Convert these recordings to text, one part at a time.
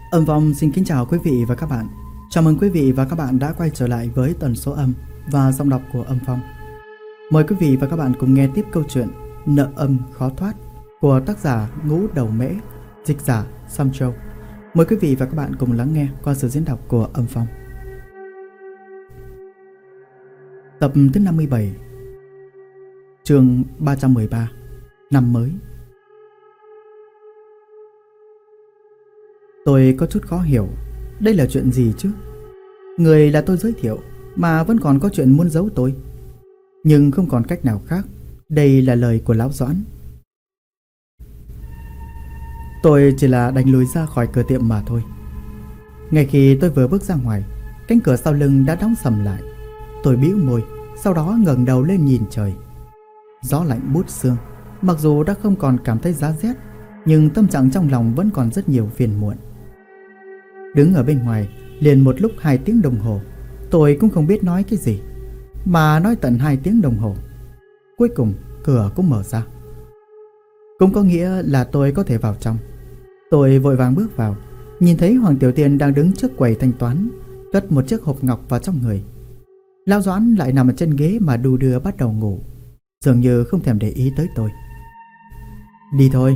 Âm Phong xin kính chào quý vị và các bạn. Chào mừng quý vị và các bạn đã quay trở lại với tần số âm và giọng đọc của Âm Phong. Mời quý vị và các bạn cùng nghe tiếp câu chuyện Nợ âm khó thoát của tác giả Ngũ Đầu Mễ, dịch giả Sam Châu. Mời quý vị và các bạn cùng lắng nghe qua sự diễn đọc của Âm Phong. Tập thứ 57, chương 313, năm mới. Tôi có chút khó hiểu, đây là chuyện gì chứ? Người là tôi giới thiệu mà vẫn còn có chuyện muốn giấu tôi. Nhưng không còn cách nào khác, đây là lời của lão Doãn. Tôi chỉ là đành lùi ra khỏi cửa tiệm mà thôi. Ngay khi tôi vừa bước ra ngoài, cánh cửa sau lưng đã đóng sầm lại. Tôi bĩu môi, sau đó ngẩng đầu lên nhìn trời. Gió lạnh buốt xương, mặc dù đã không còn cảm thấy giá rét, nhưng tâm trạng trong lòng vẫn còn rất nhiều phiền muộn. Đứng ở bên ngoài liền một lúc 2 tiếng đồng hồ, tôi cũng không biết nói cái gì, mà nói tận 2 tiếng đồng hồ. Cuối cùng cửa cũng mở ra, cũng có nghĩa là tôi có thể vào trong. Tôi vội vàng bước vào, nhìn thấy Hoàng Tiểu Tiên đang đứng trước quầy thanh toán, cất một chiếc hộp ngọc vào trong người. Lão Doãn lại nằm ở trên ghế mà đu đưa bắt đầu ngủ, dường như không thèm để ý tới tôi. Đi thôi.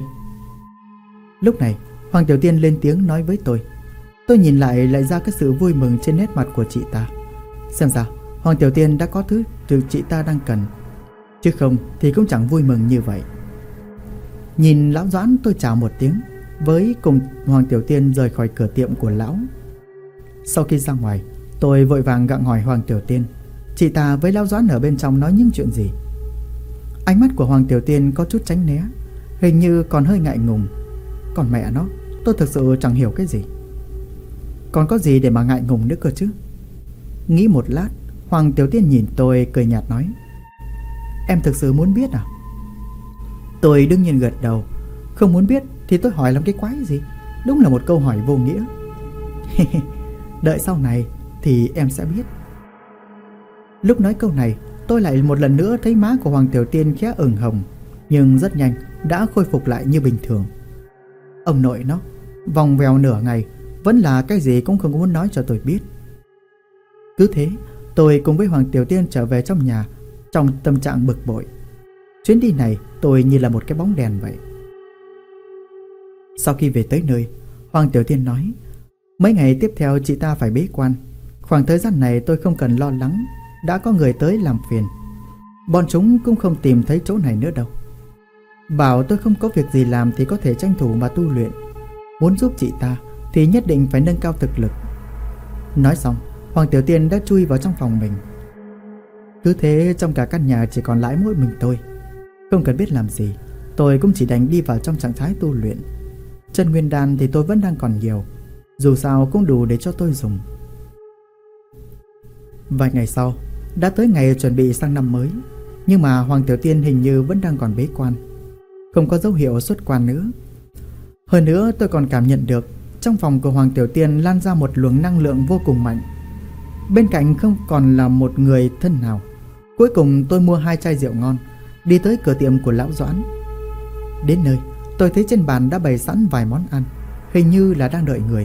Lúc này Hoàng Tiểu Tiên lên tiếng nói với tôi. Tôi nhìn lại ra cái sự vui mừng trên nét mặt của chị ta. Xem ra Hoàng Tiểu Tiên đã có thứ từ chị ta đang cần, chứ không thì cũng chẳng vui mừng như vậy. Nhìn lão Doãn, tôi chào một tiếng với cùng Hoàng Tiểu Tiên rời khỏi cửa tiệm của lão. Sau khi ra ngoài, tôi vội vàng gặng hỏi Hoàng Tiểu Tiên chị ta với lão Doãn ở bên trong nói những chuyện gì. Ánh mắt của Hoàng Tiểu Tiên có chút tránh né, hình như còn hơi ngại ngùng. Còn mẹ nó, tôi thực sự chẳng hiểu cái gì. Còn có gì để mà ngại ngùng nữa cơ chứ? Nghĩ một lát, Hoàng Tiểu Tiên nhìn tôi cười nhạt nói: Em thực sự muốn biết à? Tôi đương nhiên gật đầu. Không muốn biết thì tôi hỏi làm cái quái gì? Đúng là một câu hỏi vô nghĩa. Đợi sau này thì em sẽ biết. Lúc nói câu này, tôi lại một lần nữa thấy má của Hoàng Tiểu Tiên khẽ ửng hồng, nhưng rất nhanh đã khôi phục lại như bình thường. Ông nội nó, vòng vèo nửa ngày vẫn là cái gì cũng không muốn nói cho tôi biết. Cứ thế, tôi cùng với Hoàng Tiểu Tiên trở về trong nhà trong tâm trạng bực bội. Chuyến đi này tôi như là một cái bóng đèn vậy. Sau khi về tới nơi, Hoàng Tiểu Tiên nói mấy ngày tiếp theo chị ta phải bế quan. Khoảng thời gian này tôi không cần lo lắng, đã có người tới làm phiền. Bọn chúng cũng không tìm thấy chỗ này nữa đâu. Bảo tôi không có việc gì làm thì có thể tranh thủ mà tu luyện. Muốn giúp chị ta thì nhất định phải nâng cao thực lực. Nói xong, Hoàng Tiểu Tiên đã chui vào trong phòng mình. Cứ thế trong cả căn nhà chỉ còn lại mỗi mình tôi. Không cần biết làm gì, tôi cũng chỉ đành đi vào trong trạng thái tu luyện. Chân nguyên đan thì tôi vẫn đang còn nhiều, dù sao cũng đủ để cho tôi dùng. Vài ngày sau, đã tới ngày chuẩn bị sang năm mới, nhưng mà Hoàng Tiểu Tiên hình như vẫn đang còn bế quan, không có dấu hiệu xuất quan nữa. Hơn nữa tôi còn cảm nhận được trong phòng của Hoàng Tiểu Tiên lan ra một luồng năng lượng vô cùng mạnh. Bên cạnh không còn là một người thân nào. Cuối cùng tôi mua 2 chai rượu ngon, đi tới cửa tiệm của lão Doãn. Đến nơi, tôi thấy trên bàn đã bày sẵn vài món ăn, hình như là đang đợi người.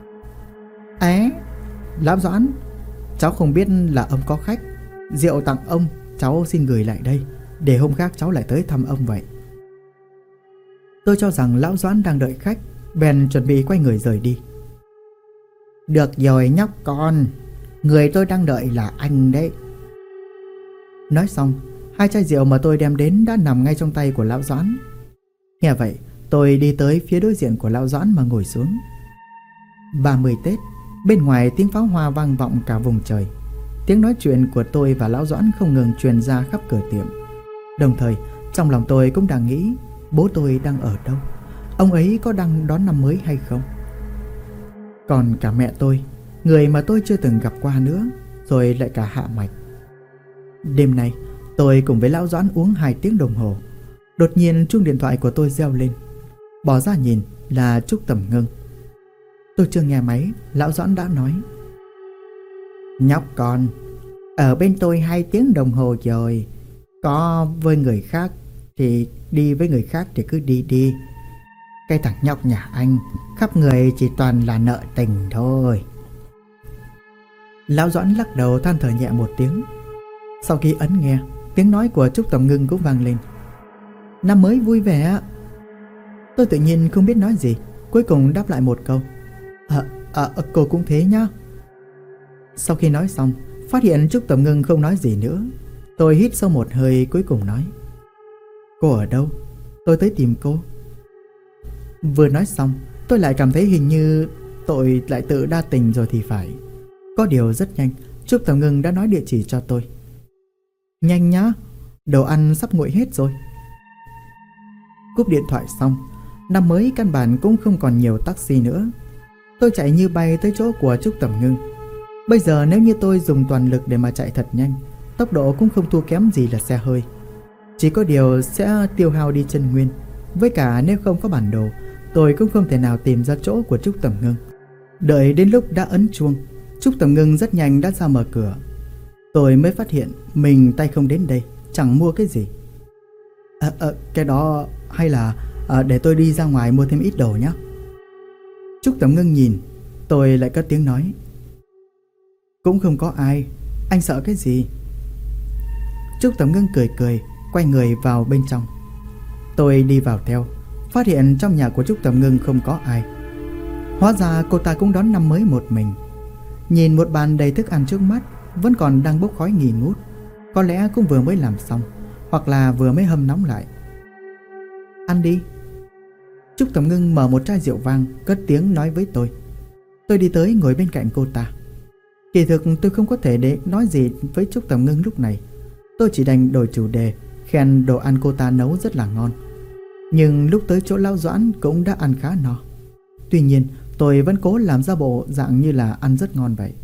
Lão Doãn, cháu không biết là ông có khách, rượu tặng ông, cháu xin gửi lại đây, để hôm khác cháu lại tới thăm ông vậy. Tôi cho rằng lão Doãn đang đợi khách, bèn chuẩn bị quay người rời đi. Được rồi nhóc con, người tôi đang đợi là anh đấy. Nói xong, 2 chai rượu mà tôi đem đến đã nằm ngay trong tay của lão Doãn. Nghe vậy, tôi đi tới phía đối diện của lão Doãn mà ngồi xuống. 30 Tết, bên ngoài tiếng pháo hoa vang vọng cả vùng trời. Tiếng nói chuyện của tôi và lão Doãn không ngừng truyền ra khắp cửa tiệm. Đồng thời, trong lòng tôi cũng đang nghĩ bố tôi đang ở đâu, ông ấy có đang đón năm mới hay không. Còn cả mẹ tôi, người mà tôi chưa từng gặp qua nữa, rồi lại cả Hạ Mạch. Đêm nay, tôi cùng với lão Doãn uống 2 tiếng đồng hồ. Đột nhiên chuông điện thoại của tôi reo lên. Bỏ ra nhìn là Trúc Tầm Ngưng. Tôi chưa nghe máy, lão Doãn đã nói: Nhóc con, ở bên tôi 2 tiếng đồng hồ rồi. Có với người khác thì đi, với người khác thì cứ đi đi. Cái thằng nhóc nhà anh khắp người chỉ toàn là nợ tình thôi. Lão Doãn lắc đầu than thở nhẹ một tiếng. Sau khi ấn nghe, tiếng nói của Trúc Tầm Ngưng cũng vang lên. Năm mới vui vẻ. Tôi tự nhiên không biết nói gì, cuối cùng đáp lại một câu. Cô cũng thế nhá. Sau khi nói xong, phát hiện Trúc Tầm Ngưng không nói gì nữa, tôi hít sâu một hơi cuối cùng nói. Cô ở đâu? Tôi tới tìm cô. Vừa nói xong, tôi lại cảm thấy hình như tôi lại tự đa tình rồi thì phải. Có điều rất nhanh, Trúc Tầm Ngưng đã nói địa chỉ cho tôi. Nhanh nhá, đồ ăn sắp nguội hết rồi. Cúp điện thoại xong, năm mới căn bản cũng không còn nhiều taxi nữa. Tôi chạy như bay tới chỗ của Trúc Tầm Ngưng. Bây giờ nếu như tôi dùng toàn lực để mà chạy thật nhanh, tốc độ cũng không thua kém gì là xe hơi. Chỉ có điều sẽ tiêu hao đi chân nguyên. Với cả nếu không có bản đồ, tôi cũng không thể nào tìm ra chỗ của Trúc Tầm Ngưng. Đợi đến lúc đã ấn chuông, Trúc Tầm Ngưng rất nhanh đã ra mở cửa. Tôi mới phát hiện mình tay không đến đây, chẳng mua cái gì. Cái đó hay là để tôi đi ra ngoài mua thêm ít đồ nhé. Trúc Tầm Ngưng nhìn, tôi lại cất tiếng nói. Cũng không có ai, anh sợ cái gì? Trúc Tầm Ngưng cười cười, quay người vào bên trong. Tôi đi vào theo, phát hiện trong nhà của Trúc Tầm Ngưng không có ai. Hóa ra cô ta cũng đón năm mới một mình. Nhìn một bàn đầy thức ăn trước mắt, vẫn còn đang bốc khói nghi ngút. Có lẽ cũng vừa mới làm xong, hoặc là vừa mới hâm nóng lại. Ăn đi. Trúc Tầm Ngưng mở một chai rượu vang, cất tiếng nói với tôi. Tôi đi tới ngồi bên cạnh cô ta. Kỳ thực tôi không có thể để nói gì với Trúc Tầm Ngưng lúc này. Tôi chỉ đành đổi chủ đề, khen đồ ăn cô ta nấu rất là ngon. Nhưng lúc tới chỗ Lão Doãn cũng đã ăn khá no. Tuy nhiên tôi vẫn cố làm ra bộ dạng như là ăn rất ngon vậy.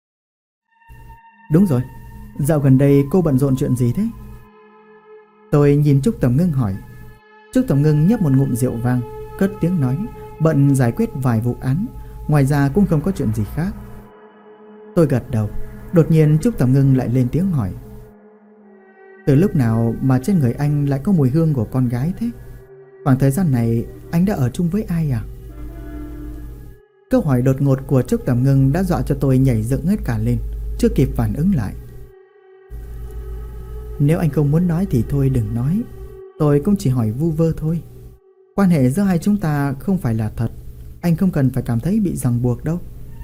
Đúng rồi, dạo gần đây cô bận rộn chuyện gì thế? Tôi nhìn Trúc Tầm Ngưng hỏi. Trúc Tầm Ngưng nhấp một ngụm rượu vang, cất tiếng nói. Bận giải quyết vài vụ án, ngoài ra cũng không có chuyện gì khác. Tôi gật đầu. Đột nhiên Trúc Tầm Ngưng lại lên tiếng hỏi. Từ lúc nào mà trên người anh lại có mùi hương của con gái thế? Khoảng thời gian này anh đã ở chung với ai à? Câu hỏi đột ngột của Trúc Tầm Ngưng đã dọa cho tôi nhảy dựng hết cả lên, chưa kịp phản ứng lại. Nếu anh không muốn nói thì thôi đừng nói. Tôi cũng chỉ hỏi vu vơ thôi. Quan hệ giữa hai chúng ta không phải là thật. Anh không cần phải cảm thấy bị ràng buộc đâu.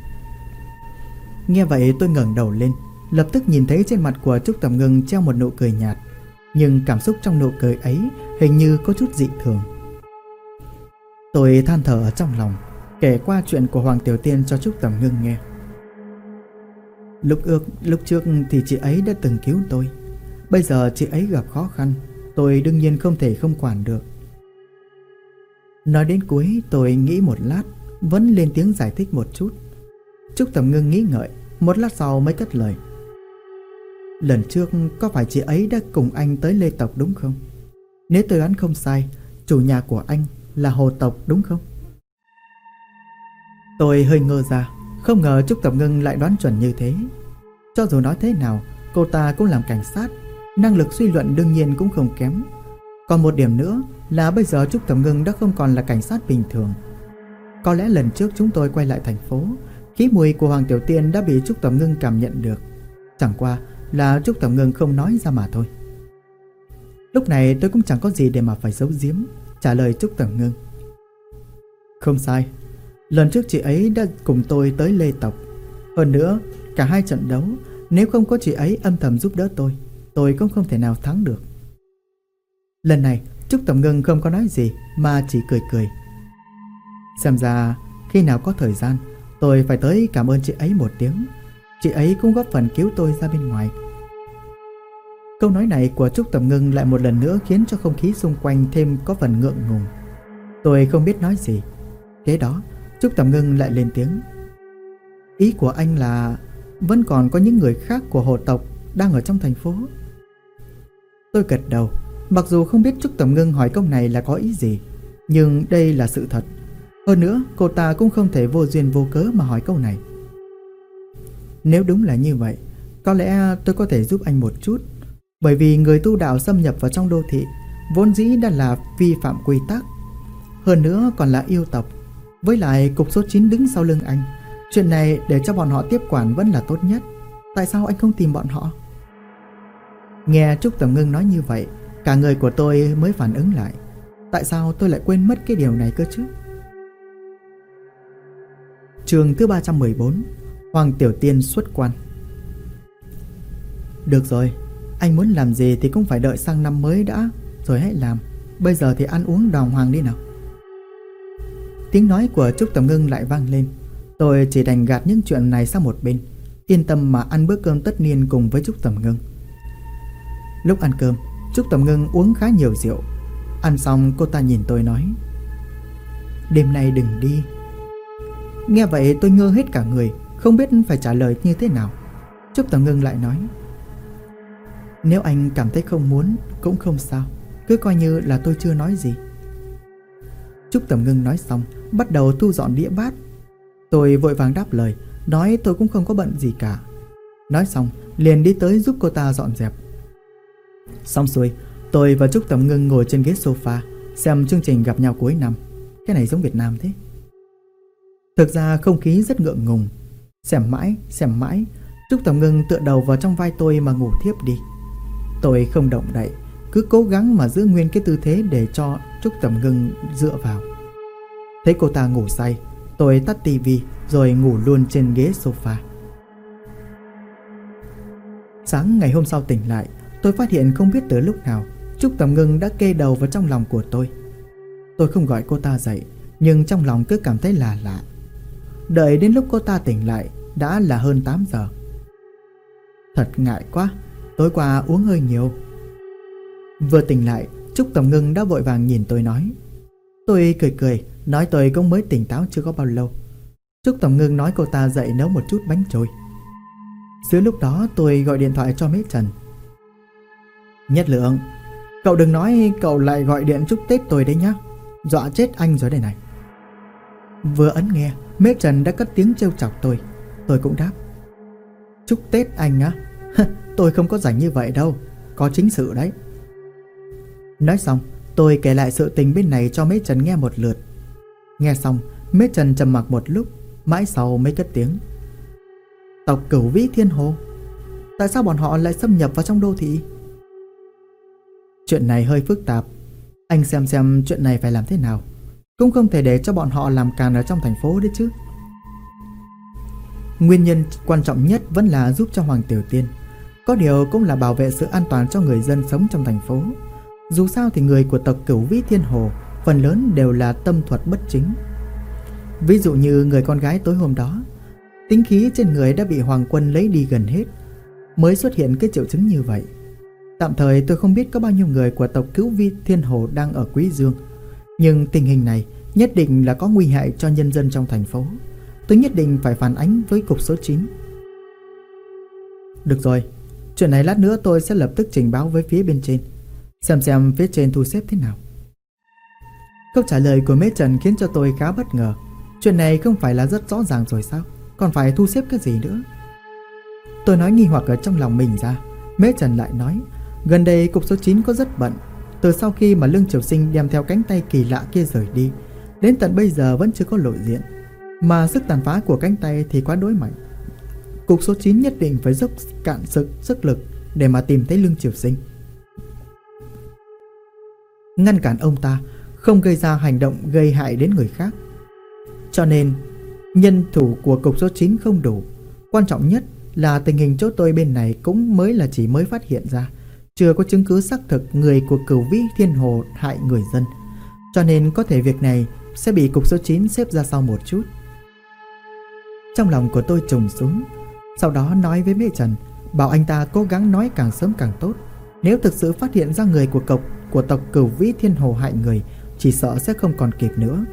Nghe vậy tôi ngẩng đầu lên, lập tức nhìn thấy trên mặt của Trúc Tầm Ngưng treo một nụ cười nhạt. Nhưng cảm xúc trong nụ cười ấy hình như có chút dị thường. Tôi than thở ở trong lòng, kể qua chuyện của Hoàng Tiểu Tiên cho Trúc Tầm Ngưng nghe. Lúc trước thì chị ấy đã từng cứu tôi. Bây giờ chị ấy gặp khó khăn, tôi đương nhiên không thể không quản được. Nói đến cuối tôi nghĩ một lát, vẫn lên tiếng giải thích một chút. Trúc Tầm Ngưng nghĩ ngợi, một lát sau mới cất lời. Lần trước có phải chị ấy đã cùng anh tới Lê Tộc đúng không? Nếu tôi đoán không sai, chủ nhà của anh là Hồ Tộc đúng không? Tôi hơi ngơ ra, không ngờ Trúc Tầm Ngưng lại đoán chuẩn như thế. Cho dù nói thế nào, cô ta cũng làm cảnh sát, năng lực suy luận đương nhiên cũng không kém. Còn một điểm nữa là bây giờ Trúc Tầm Ngưng đã không còn là cảnh sát bình thường. Có lẽ lần trước chúng tôi quay lại thành phố, khí mùi của Hoàng Tiểu Tiên đã bị Trúc Tầm Ngưng cảm nhận được. Chẳng qua là Trúc Tầm Ngưng không nói ra mà thôi. Lúc này tôi cũng chẳng có gì để mà phải giấu giếm, trả lời Trúc Tầm Ngưng. Không sai, lần trước chị ấy đã cùng tôi tới Lê Tộc. Hơn nữa, cả hai trận đấu, nếu không có chị ấy âm thầm giúp đỡ tôi cũng không thể nào thắng được. Lần này Trúc Tầm Ngưng không có nói gì mà chỉ cười cười. Xem ra khi nào có thời gian tôi phải tới cảm ơn chị ấy một tiếng. Chị ấy cũng góp phần cứu tôi ra bên ngoài. Câu nói này của Trúc Tầm Ngưng lại một lần nữa khiến cho không khí xung quanh thêm có phần ngượng ngùng. Tôi không biết nói gì. Kế đó Trúc Tầm Ngưng lại lên tiếng. Ý của anh là vẫn còn có những người khác của Hồ Tộc đang ở trong thành phố? Tôi gật đầu. Mặc dù không biết Trúc Tầm Ngưng hỏi câu này là có ý gì, nhưng đây là sự thật. Hơn nữa cô ta cũng không thể vô duyên vô cớ mà hỏi câu này. Nếu đúng là như vậy, có lẽ tôi có thể giúp anh một chút. Bởi vì người tu đạo xâm nhập vào trong đô thị vốn dĩ đã là vi phạm quy tắc. Hơn nữa còn là yêu tộc. Với lại cục số 9 đứng sau lưng anh. Chuyện này để cho bọn họ tiếp quản vẫn là tốt nhất. Tại sao anh không tìm bọn họ? Nghe Trúc Tầm Ngưng nói như vậy, cả người của tôi mới phản ứng lại. Tại sao tôi lại quên mất cái điều này cơ chứ? Chương thứ 314. Hoàng Tiểu Tiên xuất quan. Được rồi, anh muốn làm gì thì cũng phải đợi sang năm mới đã, rồi hãy làm. Bây giờ thì ăn uống đàng hoàng đi nào. Tiếng nói của Trúc Tầm Ngưng lại vang lên. Tôi chỉ đành gạt những chuyện này sang một bên, yên tâm mà ăn bữa cơm tất niên cùng với Trúc Tầm Ngưng. Lúc ăn cơm, Trúc Tầm Ngưng uống khá nhiều rượu. Ăn xong cô ta nhìn tôi nói: đêm nay đừng đi. Nghe vậy tôi ngơ hết cả người, không biết phải trả lời như thế nào. Trúc Tầm Ngưng lại nói: nếu anh cảm thấy không muốn cũng không sao, cứ coi như là tôi chưa nói gì. Trúc Tầm Ngưng nói xong bắt đầu thu dọn đĩa bát. Tôi vội vàng đáp lời, nói tôi cũng không có bận gì cả. Nói xong liền đi tới giúp cô ta dọn dẹp. Xong xuôi, tôi và Trúc Tầm Ngưng ngồi trên ghế sofa xem chương trình Gặp Nhau Cuối Năm. Cái này giống Việt Nam thế. Thực ra không khí rất ngượng ngùng. Xem mãi Trúc Tầm Ngưng tựa đầu vào trong vai tôi mà ngủ thiếp đi. Tôi không động đậy, cứ cố gắng mà giữ nguyên cái tư thế để cho Trúc Tầm Ngưng dựa vào. Thấy cô ta ngủ say, tôi tắt tivi rồi ngủ luôn trên ghế sofa. Sáng ngày hôm sau tỉnh lại, tôi phát hiện không biết từ lúc nào Trúc Tầm Ngưng đã kê đầu vào trong lòng của tôi. Tôi không gọi cô ta dậy, nhưng trong lòng cứ cảm thấy lạ lạ. Đợi đến lúc cô ta tỉnh lại đã là hơn 8 giờ. Thật ngại quá, tối qua uống hơi nhiều. Vừa tỉnh lại, Trúc Tầm Ngưng đã vội vàng nhìn tôi nói. Tôi cười nói tôi cũng mới tỉnh táo chưa có bao lâu. Trúc Tầm Ngưng nói cô ta dậy nấu một chút bánh trôi. Giữa lúc đó tôi gọi điện thoại cho Mễ Trần. Nhất Lượng, cậu đừng nói cậu lại gọi điện chúc Tết tôi đấy nhá, dọa chết anh rồi đây này. Vừa ấn nghe, Mễ Trần đã cất tiếng trêu chọc tôi. Tôi cũng đáp: chúc Tết anh á? Tôi không có rảnh như vậy đâu, có chính sự đấy. Nói xong, tôi kể lại sự tình bên này cho Mễ Trần nghe một lượt. Nghe xong, Mễ Trần trầm mặc một lúc, mãi sau mới cất tiếng: tộc Cửu Vĩ Thiên Hồ, tại sao bọn họ lại xâm nhập vào trong đô thị? Chuyện này hơi phức tạp, anh xem chuyện này phải làm thế nào. Cũng không thể để cho bọn họ làm càn ở trong thành phố đấy chứ. Nguyên nhân quan trọng nhất vẫn là giúp cho Hoàng Tiểu Tiên, có điều cũng là bảo vệ sự an toàn cho người dân sống trong thành phố. Dù sao thì người của tộc Cửu Vĩ Thiên Hồ phần lớn đều là tâm thuật bất chính. Ví dụ như người con gái tối hôm đó, tính khí trên người đã bị Hoàng Quân lấy đi gần hết, mới xuất hiện cái triệu chứng như vậy. Tạm thời tôi không biết có bao nhiêu người của tộc Cửu Vĩ Thiên Hồ đang ở Quý Dương, nhưng tình hình này nhất định là có nguy hại cho nhân dân trong thành phố. Tôi nhất định phải phản ánh với cục số 9. Được rồi, chuyện này lát nữa tôi sẽ lập tức trình báo với phía bên trên, xem phía trên thu xếp thế nào. Câu trả lời của Mễ Trần khiến cho tôi khá bất ngờ. Chuyện này không phải là rất rõ ràng rồi sao, còn phải thu xếp cái gì nữa? Tôi nói nghi hoặc ở trong lòng mình ra. Mễ Trần lại nói, gần đây cục số 9 có rất bận. Từ sau khi mà Lương Triều Sinh đem theo cánh tay kỳ lạ kia rời đi, đến tận bây giờ vẫn chưa có lộ diện. Mà sức tàn phá của cánh tay thì quá đối mạnh. Cục số 9 nhất định phải dốc cạn sức lực để mà tìm thấy Lương Triều Sinh, ngăn cản ông ta không gây ra hành động gây hại đến người khác. Cho nên nhân thủ của cục số 9 không đủ. Quan trọng nhất là tình hình chỗ tôi bên này cũng chỉ mới phát hiện ra, chưa có chứng cứ xác thực người của Cửu Vĩ Thiên Hồ hại người dân. Cho nên có thể việc này sẽ bị cục số 9 xếp ra sau một chút. Trong lòng của tôi trùng xuống. Sau đó nói với Mễ Trần, bảo anh ta cố gắng nói càng sớm càng tốt. Nếu thực sự phát hiện ra người của tộc Cửu Vĩ Thiên Hồ hại người, chỉ sợ sẽ không còn kịp nữa.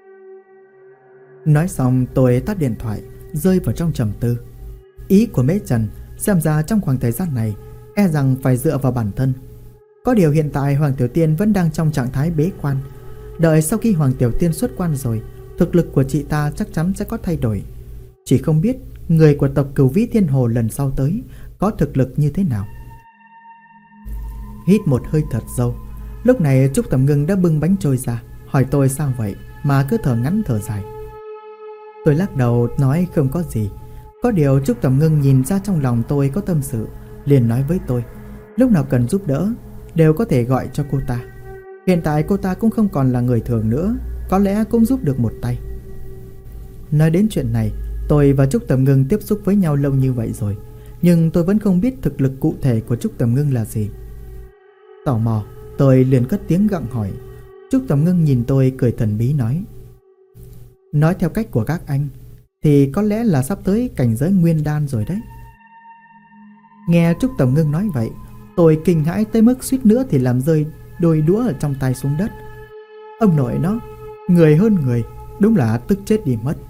Nói xong tôi tắt điện thoại, rơi vào trong trầm tư. Ý của Mễ Trần xem ra trong khoảng thời gian này e rằng phải dựa vào bản thân. Có điều hiện tại Hoàng Tiểu Tiên vẫn đang trong trạng thái bế quan. Đợi sau khi Hoàng Tiểu Tiên xuất quan rồi, thực lực của chị ta chắc chắn sẽ có thay đổi. Chỉ không biết người của tộc Cửu Vĩ Thiên Hồ lần sau tới có thực lực như thế nào. Hít một hơi thật sâu. Lúc này Trúc Tầm Ngưng đã bưng bánh trôi ra. hỏi tôi sao vậy mà cứ thở ngắn thở dài. Tôi lắc đầu nói không có gì. Có điều Trúc Tầm Ngưng nhìn ra trong lòng tôi có tâm sự, liền nói với tôi lúc nào cần giúp đỡ đều có thể gọi cho cô ta. Hiện tại cô ta cũng không còn là người thường nữa, có lẽ cũng giúp được một tay. Nói đến chuyện này, tôi và Trúc Tầm Ngưng tiếp xúc với nhau lâu như vậy rồi, nhưng tôi vẫn không biết thực lực cụ thể của Trúc Tầm Ngưng là gì. Tò mò, tôi liền cất tiếng gặng hỏi. Trúc Tầm Ngưng nhìn tôi cười thần bí nói theo cách của các anh thì có lẽ là sắp tới cảnh giới nguyên đan rồi đấy. Nghe Trúc Tầm Ngưng nói vậy, tôi kinh hãi tới mức suýt nữa thì làm rơi đôi đũa ở trong tay xuống đất. Ông nội nó, người hơn người, đúng là tức chết đi mất.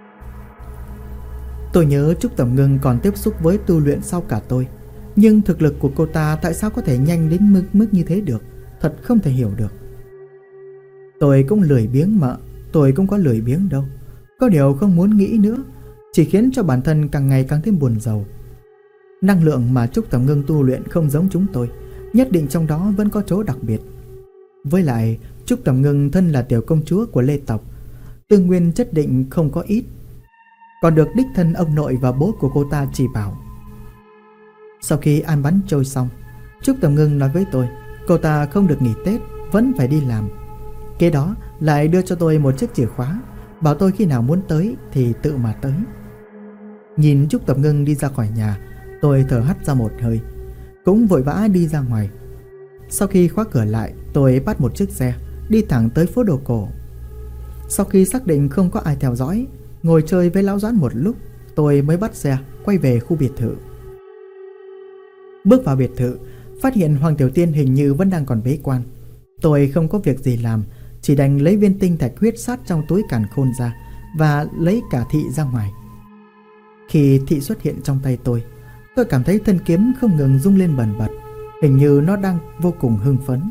Tôi nhớ Trúc Tầm Ngưng còn tiếp xúc với tu luyện sau cả tôi, nhưng thực lực của cô ta tại sao có thể nhanh đến mức như thế được, thật không thể hiểu được. Tôi cũng lười biếng mà, tôi cũng có lười biếng đâu. Có điều không muốn nghĩ nữa, chỉ khiến cho bản thân càng ngày càng thêm buồn rầu. Năng lượng mà Trúc Tầm Ngưng tu luyện không giống chúng tôi, nhất định trong đó vẫn có chỗ đặc biệt. Với lại Trúc Tầm Ngưng thân là tiểu công chúa của Lê tộc, tư nguyên chất định không có ít, còn được đích thân ông nội và bố của cô ta chỉ bảo. Sau khi ăn bánh trôi xong, Trúc Tầm Ngưng nói với tôi cô ta không được nghỉ Tết, vẫn phải đi làm. Kế đó lại đưa cho tôi một chiếc chìa khóa, bảo tôi khi nào muốn tới thì tự mà tới. Nhìn Trúc Tầm Ngưng đi ra khỏi nhà, tôi thở hắt ra một hơi, cũng vội vã đi ra ngoài. Sau khi khóa cửa lại, tôi bắt một chiếc xe đi thẳng tới phố đồ cổ. Sau khi xác định không có ai theo dõi, ngồi chơi với lão Doãn một lúc, tôi mới bắt xe quay về khu biệt thự. Bước vào biệt thự, phát hiện Hoàng Tiểu Tiên hình như vẫn đang còn bế quan. Tôi không có việc gì làm, chỉ đành lấy viên tinh thạch huyết sát trong túi càn khôn ra và lấy cả thị ra ngoài. Khi thị xuất hiện trong tay tôi cảm thấy thân kiếm không ngừng rung lên bần bật, hình như nó đang vô cùng hưng phấn.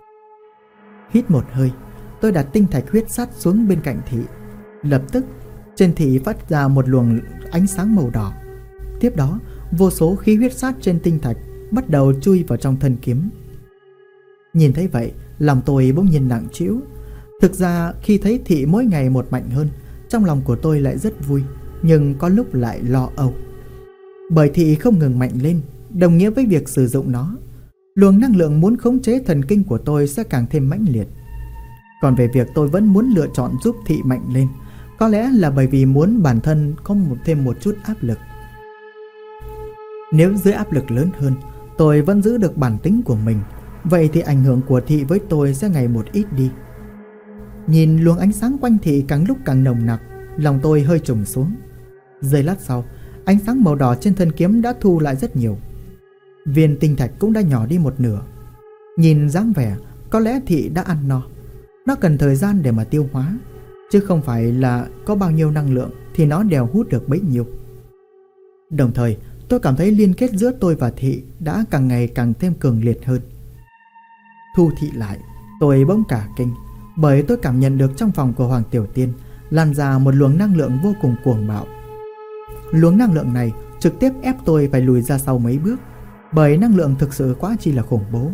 Hít một hơi, tôi đặt tinh thạch huyết sát xuống bên cạnh thị. Lập tức trên thị phát ra một luồng ánh sáng màu đỏ. Tiếp đó vô số khí huyết sát trên tinh thạch bắt đầu chui vào trong thân kiếm. Nhìn thấy vậy, lòng tôi bỗng nhiên nặng trĩu. Thực ra khi thấy thị mỗi ngày một mạnh hơn, trong lòng của tôi lại rất vui, nhưng có lúc lại lo âu. Bởi thị không ngừng mạnh lên, đồng nghĩa với việc sử dụng nó, luồng năng lượng muốn khống chế thần kinh của tôi sẽ càng thêm mãnh liệt. Còn về việc tôi vẫn muốn lựa chọn giúp thị mạnh lên, có lẽ là bởi vì muốn bản thân có thêm một chút áp lực. Nếu dưới áp lực lớn hơn, tôi vẫn giữ được bản tính của mình, vậy thì ảnh hưởng của thị với tôi sẽ ngày một ít đi. Nhìn luồng ánh sáng quanh thị càng lúc càng nồng nặc, lòng tôi hơi trùng xuống. Giây lát sau, ánh sáng màu đỏ trên thân kiếm đã thu lại rất nhiều. Viên tinh thạch cũng đã nhỏ đi một nửa. Nhìn dáng vẻ, có lẽ thị đã ăn no. Nó cần thời gian để mà tiêu hóa, chứ không phải là có bao nhiêu năng lượng thì nó đều hút được bấy nhiêu. Đồng thời, tôi cảm thấy liên kết giữa tôi và thị đã càng ngày càng thêm cường liệt hơn. Thu thị lại, tôi bỗng cả kinh, bởi tôi cảm nhận được trong phòng của Hoàng Tiểu Tiên lan ra một luồng năng lượng vô cùng cuồng bạo. Luồng năng lượng này trực tiếp ép tôi phải lùi ra sau mấy bước, bởi năng lượng thực sự quá chi là khủng bố.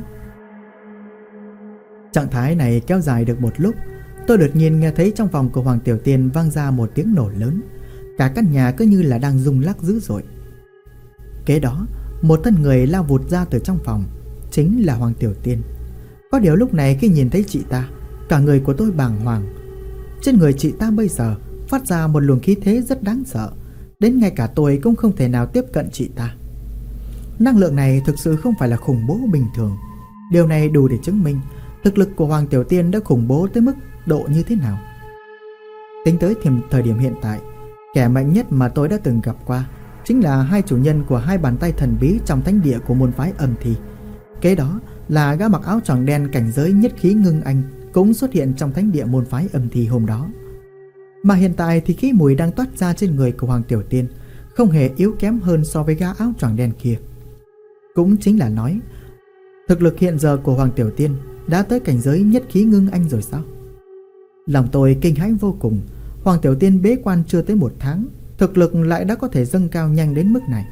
Trạng thái này kéo dài được một lúc, tôi đột nhiên nghe thấy trong phòng của Hoàng Tiểu Tiên vang ra một tiếng nổ lớn. Cả căn nhà cứ như là đang rung lắc dữ dội. Kế đó, một thân người lao vụt ra từ trong phòng, chính là Hoàng Tiểu Tiên. Có điều lúc này khi nhìn thấy chị ta, cả người của tôi bàng hoàng. Trên người chị ta bây giờ phát ra một luồng khí thế rất đáng sợ, đến ngay cả tôi cũng không thể nào tiếp cận chị ta. Năng lượng này thực sự không phải là khủng bố bình thường. Điều này đủ để chứng minh thực lực của Hoàng Tiểu Tiên đã khủng bố tới mức độ như thế nào. Tính tới thời điểm hiện tại, kẻ mạnh nhất mà tôi đã từng gặp qua chính là hai chủ nhân của hai bàn tay thần bí trong thánh địa của môn phái Âm Thi. Kế đó là gã mặc áo choàng đen cảnh giới nhất khí ngưng anh cũng xuất hiện trong thánh địa môn phái Âm Thi hôm đó. Mà hiện tại thì khí mùi đang toát ra trên người của Hoàng Tiểu Tiên không hề yếu kém hơn so với gã áo choàng đen kia. Cũng chính là nói, thực lực hiện giờ của Hoàng Tiểu Tiên đã tới cảnh giới nhất khí ngưng anh rồi sao? Lòng tôi kinh hãi vô cùng. Hoàng Tiểu Tiên bế quan chưa tới 1 tháng, thực lực lại đã có thể dâng cao nhanh đến mức này.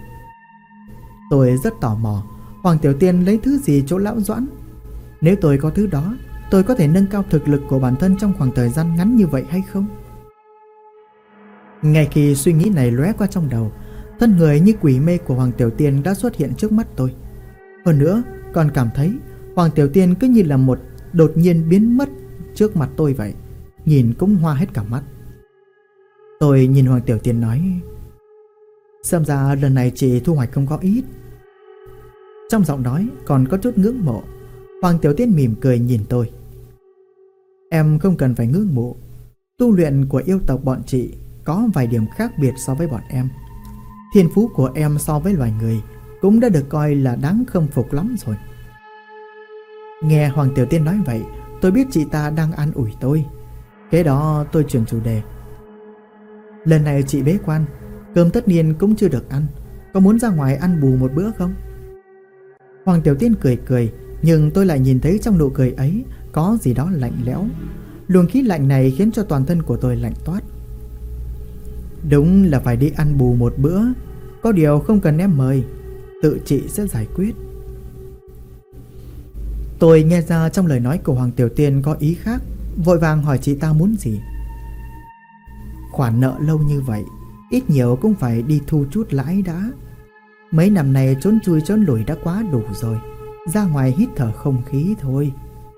Tôi rất tò mò Hoàng Tiểu Tiên lấy thứ gì chỗ lão Doãn. Nếu tôi có thứ đó, tôi có thể nâng cao thực lực của bản thân trong khoảng thời gian ngắn như vậy hay không? Ngay khi suy nghĩ này lóe qua trong đầu, thân người như quỷ mê của Hoàng Tiểu Tiên đã xuất hiện trước mắt tôi. Hơn nữa, còn cảm thấy Hoàng Tiểu Tiên cứ như là một đột nhiên biến mất trước mặt tôi vậy, nhìn cũng hoa hết cả mắt. Tôi nhìn Hoàng Tiểu Tiên nói: xem ra lần này chị thu hoạch không có ít. Trong giọng nói còn có chút ngưỡng mộ. Hoàng Tiểu Tiên mỉm cười nhìn tôi: em không cần phải ngưỡng mộ. Tu luyện của yêu tộc bọn chị có vài điểm khác biệt so với bọn em. Thiên phú của em so với loài người cũng đã được coi là đáng khâm phục lắm rồi. Nghe Hoàng Tiểu Tiên nói vậy, tôi biết chị ta đang an ủi tôi. Kế đó tôi chuyển chủ đề: lần này chị bế quan, cơm tất niên cũng chưa được ăn, có muốn ra ngoài ăn bù một bữa không? Hoàng Tiểu Tiên cười cười, nhưng tôi lại nhìn thấy trong nụ cười ấy có gì đó lạnh lẽo. Luồng khí lạnh này khiến cho toàn thân của tôi lạnh toát. Đúng là phải đi ăn bù một bữa, có điều không cần em mời, tự chị sẽ giải quyết. Tôi nghe ra trong lời nói của Hoàng Tiểu Tiên có ý khác, vội vàng hỏi chị ta muốn gì. Khoản nợ lâu như vậy, ít nhiều cũng phải đi thu chút lãi đã. Mấy năm này trốn chui trốn lủi đã quá đủ rồi, ra ngoài hít thở không khí thôi.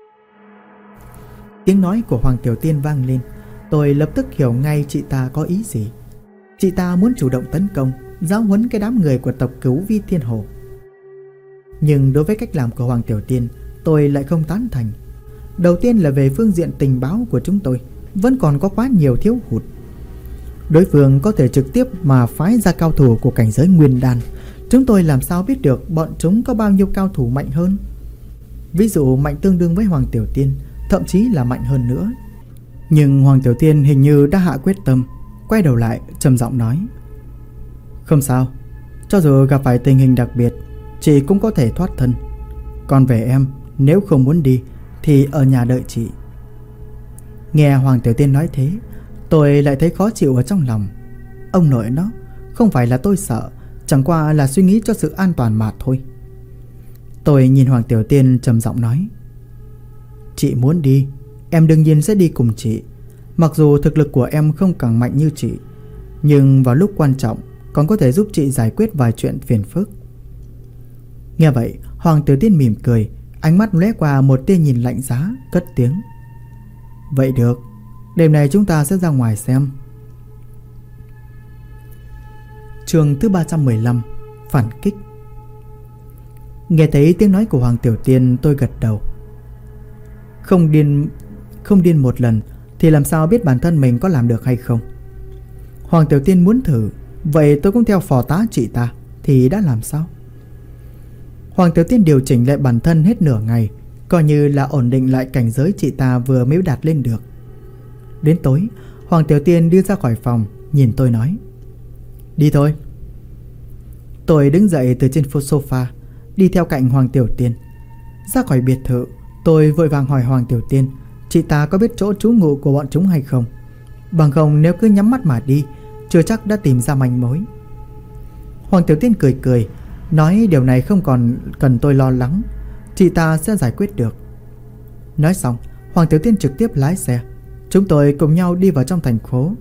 Tiếng nói của Hoàng Tiểu Tiên vang lên, tôi lập tức hiểu ngay chị ta có ý gì. Chị ta muốn chủ động tấn công, giáo huấn cái đám người của tộc Cửu Vi Thiên Hồ. Nhưng đối với cách làm của Hoàng Tiểu Tiên, tôi lại không tán thành. Đầu tiên là về phương diện tình báo của chúng tôi vẫn còn có quá nhiều thiếu hụt. Đối phương có thể trực tiếp mà phái ra cao thủ của cảnh giới Nguyên Đan, chúng tôi làm sao biết được bọn chúng có bao nhiêu cao thủ mạnh hơn? Ví dụ mạnh tương đương với Hoàng Tiểu Tiên, thậm chí là mạnh hơn nữa. Nhưng Hoàng Tiểu Tiên hình như đã hạ quyết tâm, quay đầu lại trầm giọng nói: không sao, cho dù gặp phải tình hình đặc biệt, chị cũng có thể thoát thân. Còn về em, nếu không muốn đi thì ở nhà đợi chị. Nghe Hoàng Tiểu Tiên nói thế, tôi lại thấy khó chịu ở trong lòng. Ông nội nó, không phải là tôi sợ, chẳng qua là suy nghĩ cho sự an toàn mà thôi. Tôi nhìn Hoàng Tiểu Tiên trầm giọng nói: chị muốn đi, em đương nhiên sẽ đi cùng chị. Mặc dù thực lực của em không càng mạnh như chị, nhưng vào lúc quan trọng còn có thể giúp chị giải quyết vài chuyện phiền phức. Nghe vậy, Hoàng Tiểu Tiên mỉm cười, ánh mắt lóe qua một tia nhìn lạnh giá, cất tiếng: vậy được, đêm nay chúng ta sẽ ra ngoài xem. Chương thứ 315: phản kích. Nghe thấy tiếng nói của Hoàng Tiểu Tiên, tôi gật đầu. Không điên một lần thì làm sao biết bản thân mình có làm được hay không. Hoàng Tiểu Tiên muốn thử, vậy tôi cũng theo phò tá chị ta thì đã làm sao? Hoàng Tiểu Tiên điều chỉnh lại bản thân hết nửa ngày, coi như là ổn định lại cảnh giới chị ta vừa mới đạt lên được. Đến tối, Hoàng Tiểu Tiên đi ra khỏi phòng, nhìn tôi nói: đi thôi. Tôi đứng dậy từ trên sofa, đi theo cạnh Hoàng Tiểu Tiên. Ra khỏi biệt thự, tôi vội vàng hỏi Hoàng Tiểu Tiên chị ta có biết chỗ trú ngụ của bọn chúng hay không. Bằng không nếu cứ nhắm mắt mà đi, chưa chắc đã tìm ra manh mối. Hoàng Tiểu Tiên cười cười, nói điều này không còn cần tôi lo lắng, chị ta sẽ giải quyết được. Nói xong, Hoàng Tiểu Tiên trực tiếp lái xe. Chúng tôi cùng nhau đi vào trong thành phố.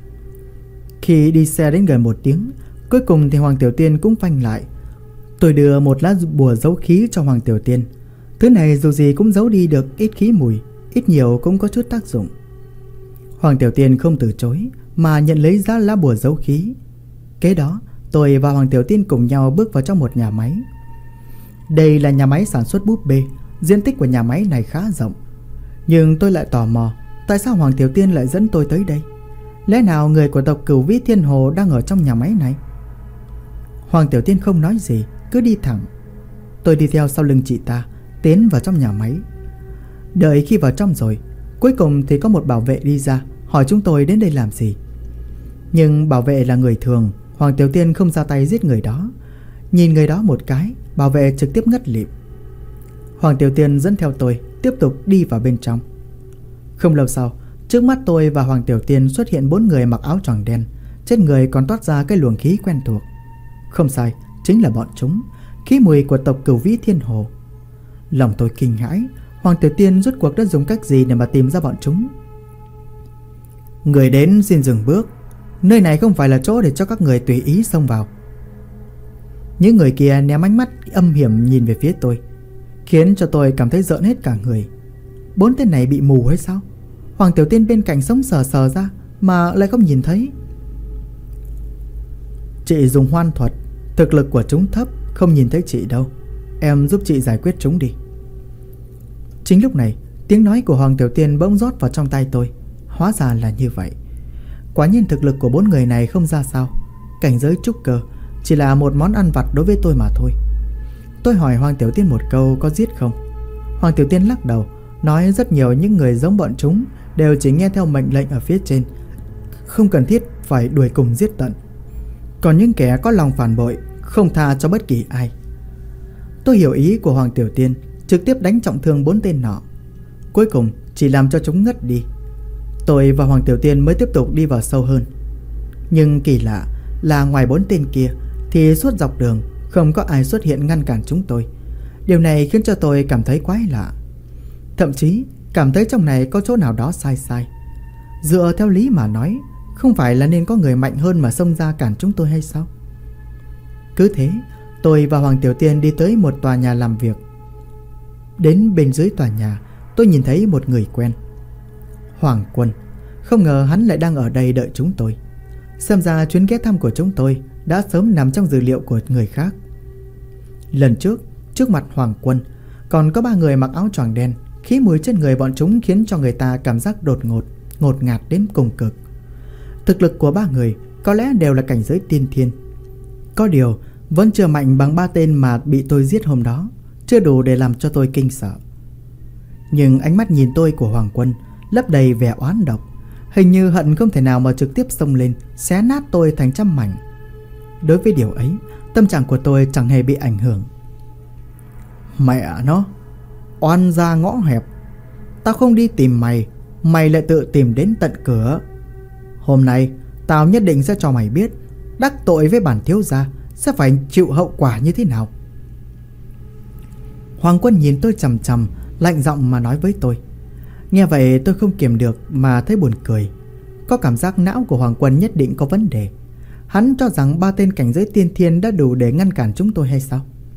Khi đi xe đến gần 1 tiếng, cuối cùng thì Hoàng Tiểu Tiên cũng phanh lại. Tôi đưa một lá bùa giấu khí cho Hoàng Tiểu Tiên. Thứ này dù gì cũng giấu đi được ít khí mùi, ít nhiều cũng có chút tác dụng. Hoàng Tiểu Tiên không từ chối mà nhận lấy giá lá bùa giấu khí. Kế đó, tôi và Hoàng Tiểu Tiên cùng nhau bước vào trong một nhà máy. Đây là nhà máy sản xuất búp bê. Diện tích của nhà máy này khá rộng. Nhưng tôi lại tò mò, tại sao Hoàng Tiểu Tiên lại dẫn tôi tới đây? Lẽ nào người của tộc Cửu Vĩ Thiên Hồ đang ở trong nhà máy này? Hoàng Tiểu Tiên không nói gì, cứ đi thẳng. Tôi đi theo sau lưng chị ta, tiến vào trong nhà máy. Đợi khi vào trong rồi, cuối cùng thì có một bảo vệ đi ra, hỏi chúng tôi đến đây làm gì. Nhưng bảo vệ là người thường, Hoàng Tiểu Tiên không ra tay giết người đó. Nhìn người đó một cái, bảo vệ trực tiếp ngất lịm. Hoàng Tiểu Tiên dẫn theo tôi tiếp tục đi vào bên trong. Không lâu sau, trước mắt tôi và Hoàng Tiểu Tiên xuất hiện 4 người mặc áo choàng đen, trên người còn toát ra cái luồng khí quen thuộc. Không sai, chính là bọn chúng, khí mùi của tộc Cửu Vĩ Thiên Hồ. Lòng tôi kinh hãi, Hoàng Tiểu Tiên rốt cuộc đã dùng cách gì để mà tìm ra bọn chúng? Người đến xin dừng bước. Nơi này không phải là chỗ để cho các người tùy ý xông vào. Những người kia ném ánh mắt âm hiểm nhìn về phía tôi, khiến cho tôi cảm thấy rợn hết cả người. 4 tên này bị mù hay sao? Hoàng Tiểu Tiên bên cạnh sống sờ sờ ra mà lại không nhìn thấy. Chị dùng hoan thuật, thực lực của chúng thấp, không nhìn thấy chị đâu. Em giúp chị giải quyết chúng đi. Chính lúc này, tiếng nói của Hoàng Tiểu Tiên bỗng rót vào trong tai tôi. Hóa ra là như vậy. Quả nhiên thực lực của 4 người này không ra sao. Cảnh giới trúc cơ chỉ là một món ăn vặt đối với tôi mà thôi. Tôi hỏi Hoàng Tiểu Tiên một câu có giết không. Hoàng Tiểu Tiên lắc đầu, nói rất nhiều những người giống bọn chúng đều chỉ nghe theo mệnh lệnh ở phía trên, không cần thiết phải đuổi cùng giết tận. Còn những kẻ có lòng phản bội không tha cho bất kỳ ai. Tôi hiểu ý của Hoàng Tiểu Tiên, trực tiếp đánh trọng thương 4 tên nọ. Cuối cùng chỉ làm cho chúng ngất đi. Tôi và Hoàng Tiểu Tiên mới tiếp tục đi vào sâu hơn. Nhưng kỳ lạ là ngoài 4 tên kia thì suốt dọc đường không có ai xuất hiện ngăn cản chúng tôi. Điều này khiến cho tôi cảm thấy quái lạ. Thậm chí cảm thấy trong này có chỗ nào đó sai sai. Dựa theo lý mà nói, không phải là nên có người mạnh hơn mà xông ra cản chúng tôi hay sao? Cứ thế, tôi và Hoàng Tiểu Tiên đi tới một tòa nhà làm việc. Đến bên dưới tòa nhà, tôi nhìn thấy một người quen. Hoàng Quân. Không ngờ hắn lại đang ở đây đợi chúng tôi. Xem ra chuyến ghé thăm của chúng tôi đã sớm nằm trong dữ liệu của người khác. Lần trước mặt Hoàng Quân còn có 3 người mặc áo choàng đen. Khí mùi trên người bọn chúng khiến cho người ta cảm giác đột ngột, ngột ngạt đến cùng cực. Thực lực của 3 người có lẽ đều là cảnh giới tiên thiên. Có điều vẫn chưa mạnh bằng 3 tên mà bị tôi giết hôm đó, chưa đủ để làm cho tôi kinh sợ. Nhưng ánh mắt nhìn tôi của Hoàng Quân lấp đầy vẻ oán độc, hình như hận không thể nào mà trực tiếp xông lên xé nát tôi thành trăm mảnh. Đối với điều ấy, tâm trạng của tôi chẳng hề bị ảnh hưởng. Mẹ nó, oan gia ngõ hẹp. Tao không đi tìm mày, mày lại tự tìm đến tận cửa. Hôm nay tao nhất định sẽ cho mày biết đắc tội với bản thiếu gia sẽ phải chịu hậu quả như thế nào. Hoàng Quân nhìn tôi chằm chằm, lạnh giọng mà nói với tôi. Nghe vậy tôi không kiềm được mà thấy buồn cười. Có cảm giác não của Hoàng Quân nhất định có vấn đề. Hắn cho rằng 3 tên cảnh giới tiên thiên đã đủ để ngăn cản chúng tôi hay sao?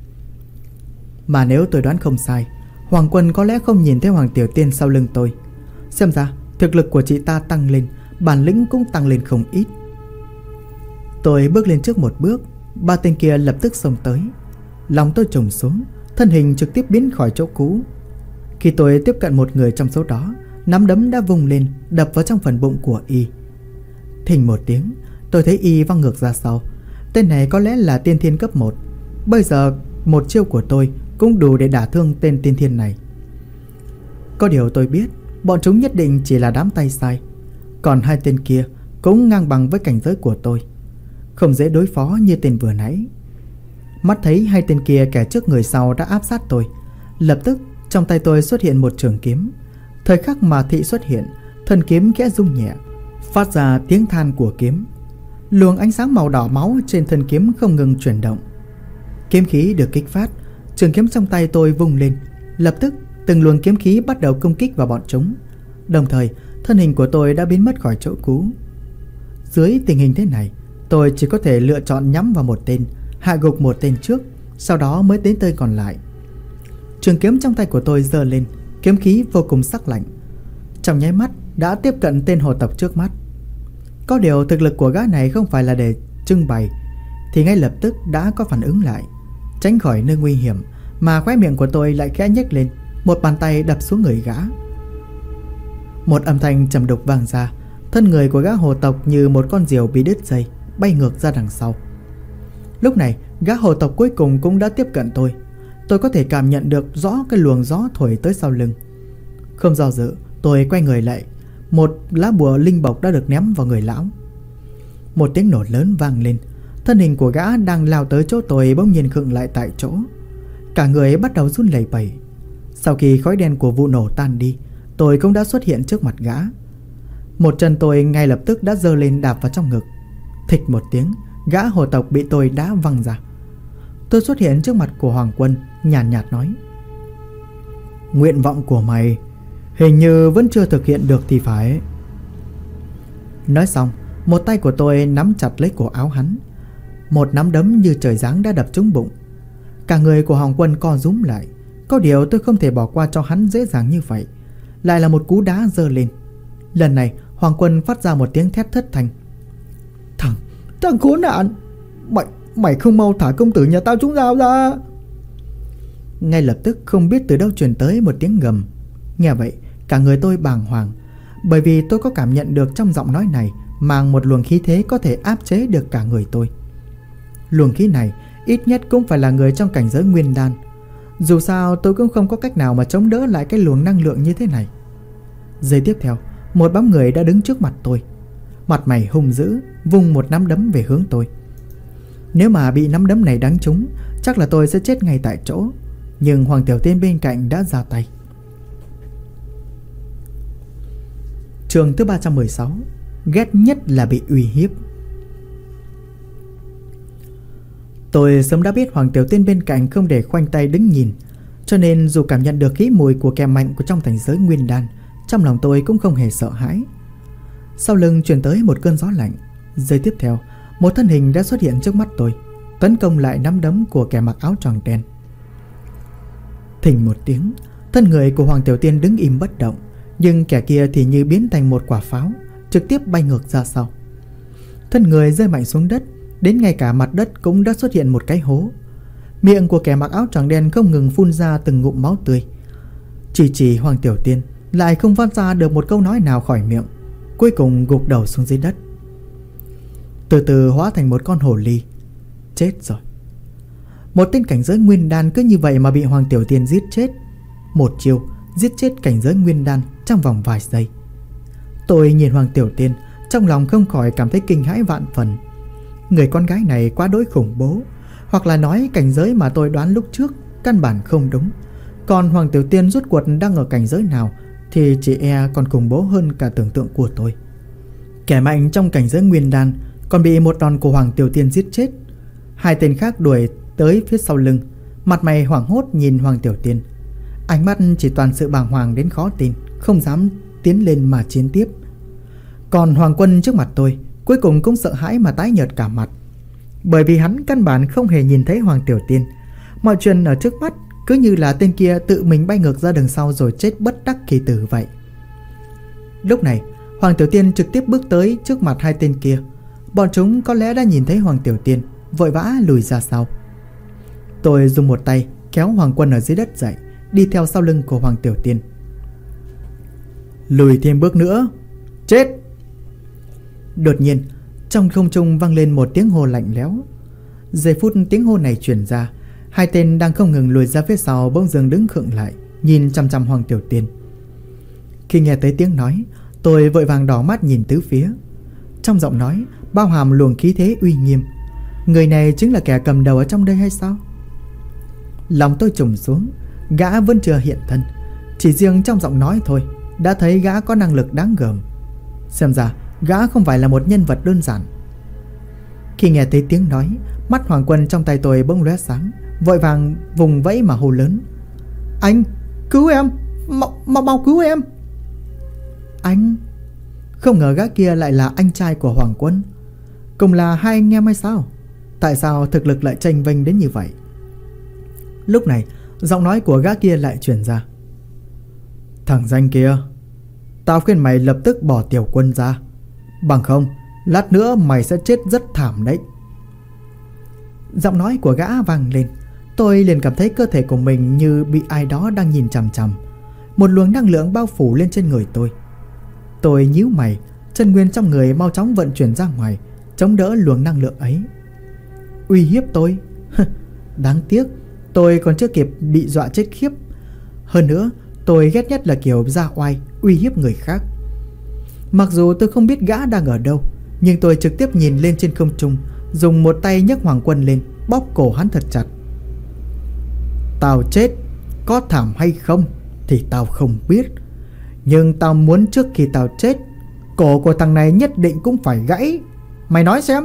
Mà nếu tôi đoán không sai, Hoàng Quân có lẽ không nhìn thấy Hoàng Tiểu Tiên sau lưng tôi. Xem ra thực lực của chị ta tăng lên, bản lĩnh cũng tăng lên không ít. Tôi bước lên trước một bước, 3 tên kia lập tức xông tới. Lòng tôi trùng xuống, thân hình trực tiếp biến khỏi chỗ cũ. Khi tôi tiếp cận một người trong số đó, nắm đấm đã vung lên, đập vào trong phần bụng của y. Thình một tiếng, tôi thấy y văng ngược ra sau. Tên này có lẽ là tiên thiên cấp 1. Bây giờ một chiêu của tôi cũng đủ để đả thương tên tiên thiên này. Có điều tôi biết bọn chúng nhất định chỉ là đám tay sai. Còn 2 tên kia cũng ngang bằng với cảnh giới của tôi, không dễ đối phó như tên vừa nãy. Mắt thấy 2 tên kia kẻ trước người sau đã áp sát tôi, lập tức trong tay tôi xuất hiện một trường kiếm. Thời khắc mà thị xuất hiện, thân kiếm khẽ rung nhẹ, phát ra tiếng than của kiếm. Luồng ánh sáng màu đỏ máu trên thân kiếm không ngừng chuyển động. Kiếm khí được kích phát, trường kiếm trong tay tôi vung lên. Lập tức từng luồng kiếm khí bắt đầu công kích vào bọn chúng. Đồng thời thân hình của tôi đã biến mất khỏi chỗ cũ. Dưới tình hình thế này, tôi chỉ có thể lựa chọn nhắm vào một tên, hạ gục một tên trước, sau đó mới đến tên còn lại. Trường kiếm trong tay của tôi giơ lên, kiếm khí vô cùng sắc lạnh. Trong nháy mắt đã tiếp cận tên hồ tộc trước mắt. Có điều thực lực của gã này không phải là để trưng bày, thì ngay lập tức đã có phản ứng lại, tránh khỏi nơi nguy hiểm, mà khóe miệng của tôi lại khẽ nhếch lên, một bàn tay đập xuống người gã. Một âm thanh trầm đục vang ra, thân người của gã hồ tộc như một con diều bị đứt dây, bay ngược ra đằng sau. Lúc này gã hồ tộc cuối cùng cũng đã tiếp cận tôi. Tôi có thể cảm nhận được rõ cái luồng gió thổi tới sau lưng. Không do dự, tôi quay người lại. Một lá bùa linh bộc đã được ném vào người lão. Một tiếng nổ lớn vang lên. Thân hình của gã đang lao tới chỗ tôi bỗng nhiên khựng lại tại chỗ. Cả người bắt đầu run lẩy bẩy. Sau khi khói đen của vụ nổ tan đi, tôi cũng đã xuất hiện trước mặt gã. Một chân tôi ngay lập tức đã giơ lên đạp vào trong ngực. Thịch một tiếng, gã hồ tộc bị tôi đá văng ra. Tôi xuất hiện trước mặt của Hoàng Quân, nhàn nhạt nói: Nguyện vọng của mày hình như vẫn chưa thực hiện được thì phải. Nói xong, một tay của tôi nắm chặt lấy cổ áo hắn. Một nắm đấm như trời giáng đã đập trúng bụng. Cả người của Hoàng Quân co rúm lại. Có điều tôi không thể bỏ qua cho hắn dễ dàng như vậy. Lại là một cú đá giơ lên. Lần này Hoàng Quân phát ra một tiếng thét thất thanh. Thằng khốn nạn, Mày không mau thả công tử nhà tao trúng dao ra. Ngay lập tức không biết từ đâu truyền tới một tiếng gầm. Nghe vậy cả người tôi bàng hoàng, bởi vì tôi có cảm nhận được trong giọng nói này mang một luồng khí thế có thể áp chế được cả người tôi. Luồng khí này ít nhất cũng phải là người trong cảnh giới nguyên đan. Dù sao tôi cũng không có cách nào mà chống đỡ lại cái luồng năng lượng như thế này. Giây tiếp theo, một bóng người đã đứng trước mặt tôi. Mặt mày hung dữ, vung một nắm đấm về hướng tôi. Nếu mà bị nắm đấm này đánh trúng, chắc là tôi sẽ chết ngay tại chỗ. Nhưng Hoàng Tiểu Tiên bên cạnh đã ra tay. Chương thứ 316. Ghét nhất là bị uy hiếp. Tôi sớm đã biết Hoàng Tiểu Tiên bên cạnh không để khoanh tay đứng nhìn, cho nên dù cảm nhận được khí mùi của kẻ mạnh của trong thành giới nguyên đan, trong lòng tôi cũng không hề sợ hãi. Sau lưng truyền tới một cơn gió lạnh. Giây tiếp theo, một thân hình đã xuất hiện trước mắt tôi, tấn công lại nắm đấm của kẻ mặc áo choàng đen. Thình một tiếng, thân người của Hoàng Tiểu Tiên đứng im bất động, nhưng kẻ kia thì như biến thành một quả pháo, trực tiếp bay ngược ra sau. Thân người rơi mạnh xuống đất, đến ngay cả mặt đất cũng đã xuất hiện một cái hố. Miệng của kẻ mặc áo choàng đen không ngừng phun ra từng ngụm máu tươi. Chỉ Hoàng Tiểu Tiên lại không phát ra được một câu nói nào khỏi miệng, cuối cùng gục đầu xuống dưới đất, từ từ hóa thành một con hồ ly. Chết rồi. Một tên cảnh giới nguyên đan cứ như vậy mà bị Hoàng Tiểu Tiên giết chết. Một chiêu giết chết cảnh giới nguyên đan trong vòng vài giây. Tôi nhìn Hoàng Tiểu Tiên, trong lòng không khỏi cảm thấy kinh hãi vạn phần. Người con gái này quá đỗi khủng bố, hoặc là nói cảnh giới mà tôi đoán lúc trước căn bản không đúng. Còn Hoàng Tiểu Tiên rốt cuộc đang ở cảnh giới nào thì chỉ e còn khủng bố hơn cả tưởng tượng của tôi. Kẻ mạnh trong cảnh giới nguyên đan còn bị một đòn của Hoàng Tiểu Tiên giết chết. Hai tên khác đuổi tới phía sau lưng, mặt mày hoảng hốt nhìn Hoàng Tiểu Tiên, ánh mắt chỉ toàn sự bàng hoàng đến khó tin, không dám tiến lên mà chiến tiếp. Còn Hoàng Quân trước mặt tôi cuối cùng cũng sợ hãi mà tái nhợt cả mặt, bởi vì hắn căn bản không hề nhìn thấy Hoàng Tiểu Tiên. Mọi chuyện ở trước mắt cứ như là tên kia tự mình bay ngược ra đằng sau rồi chết bất đắc kỳ tử vậy. Lúc này Hoàng Tiểu Tiên trực tiếp bước tới trước mặt hai tên kia. Bọn chúng có lẽ đã nhìn thấy Hoàng Tiểu Tiên, vội vã lùi ra sau. Tôi dùng một tay kéo Hoàng Quân ở dưới đất dậy, đi theo sau lưng của Hoàng Tiểu Tiên. Lùi thêm bước nữa, chết! Đột nhiên trong không trung vang lên một tiếng hô lạnh lẽo. Giây phút tiếng hô này truyền ra, hai tên đang không ngừng lùi ra phía sau bỗng dưng đứng khựng lại, nhìn chằm chằm Hoàng Tiểu Tiên. Khi nghe tới tiếng nói, tôi vội vàng đỏ mắt nhìn tứ phía. Trong giọng nói bao hàm luồng khí thế uy nghiêm. Người này chính là kẻ cầm đầu ở trong đây hay sao? Lòng tôi trùng xuống. Gã vẫn chưa hiện thân, chỉ riêng trong giọng nói thôi đã thấy gã có năng lực đáng gờm. Xem ra gã không phải là một nhân vật đơn giản. Khi nghe thấy tiếng nói, mắt Hoàng Quân trong tay tôi bỗng lóe sáng, vội vàng vùng vẫy mà hô lớn: Anh, cứu em, mau cứu em! Anh? Không ngờ gã kia lại là anh trai của Hoàng Quân. Cùng là hai anh em hay sao? Tại sao thực lực lại chênh vênh đến như vậy? Lúc này giọng nói của gã kia lại truyền ra: Thằng danh kia, tao khuyên mày lập tức bỏ Tiểu Quân ra, bằng không lát nữa mày sẽ chết rất thảm đấy. Giọng nói của gã vang lên, tôi liền cảm thấy cơ thể của mình như bị ai đó đang nhìn chằm chằm. Một luồng năng lượng bao phủ lên trên người tôi. Tôi nhíu mày, chân nguyên trong người mau chóng vận chuyển ra ngoài, chống đỡ luồng năng lượng ấy. Uy hiếp tôi? Đáng tiếc, tôi còn chưa kịp bị dọa chết khiếp. Hơn nữa, tôi ghét nhất là kiểu ra oai, uy hiếp người khác. Mặc dù tôi không biết gã đang ở đâu, nhưng tôi trực tiếp nhìn lên trên không trung, dùng một tay nhấc Hoàng Quân lên, bóp cổ hắn thật chặt. Tao chết, có thảm hay không thì tao không biết, nhưng tao muốn trước khi tao chết, cổ của thằng này nhất định cũng phải gãy. Mày nói xem.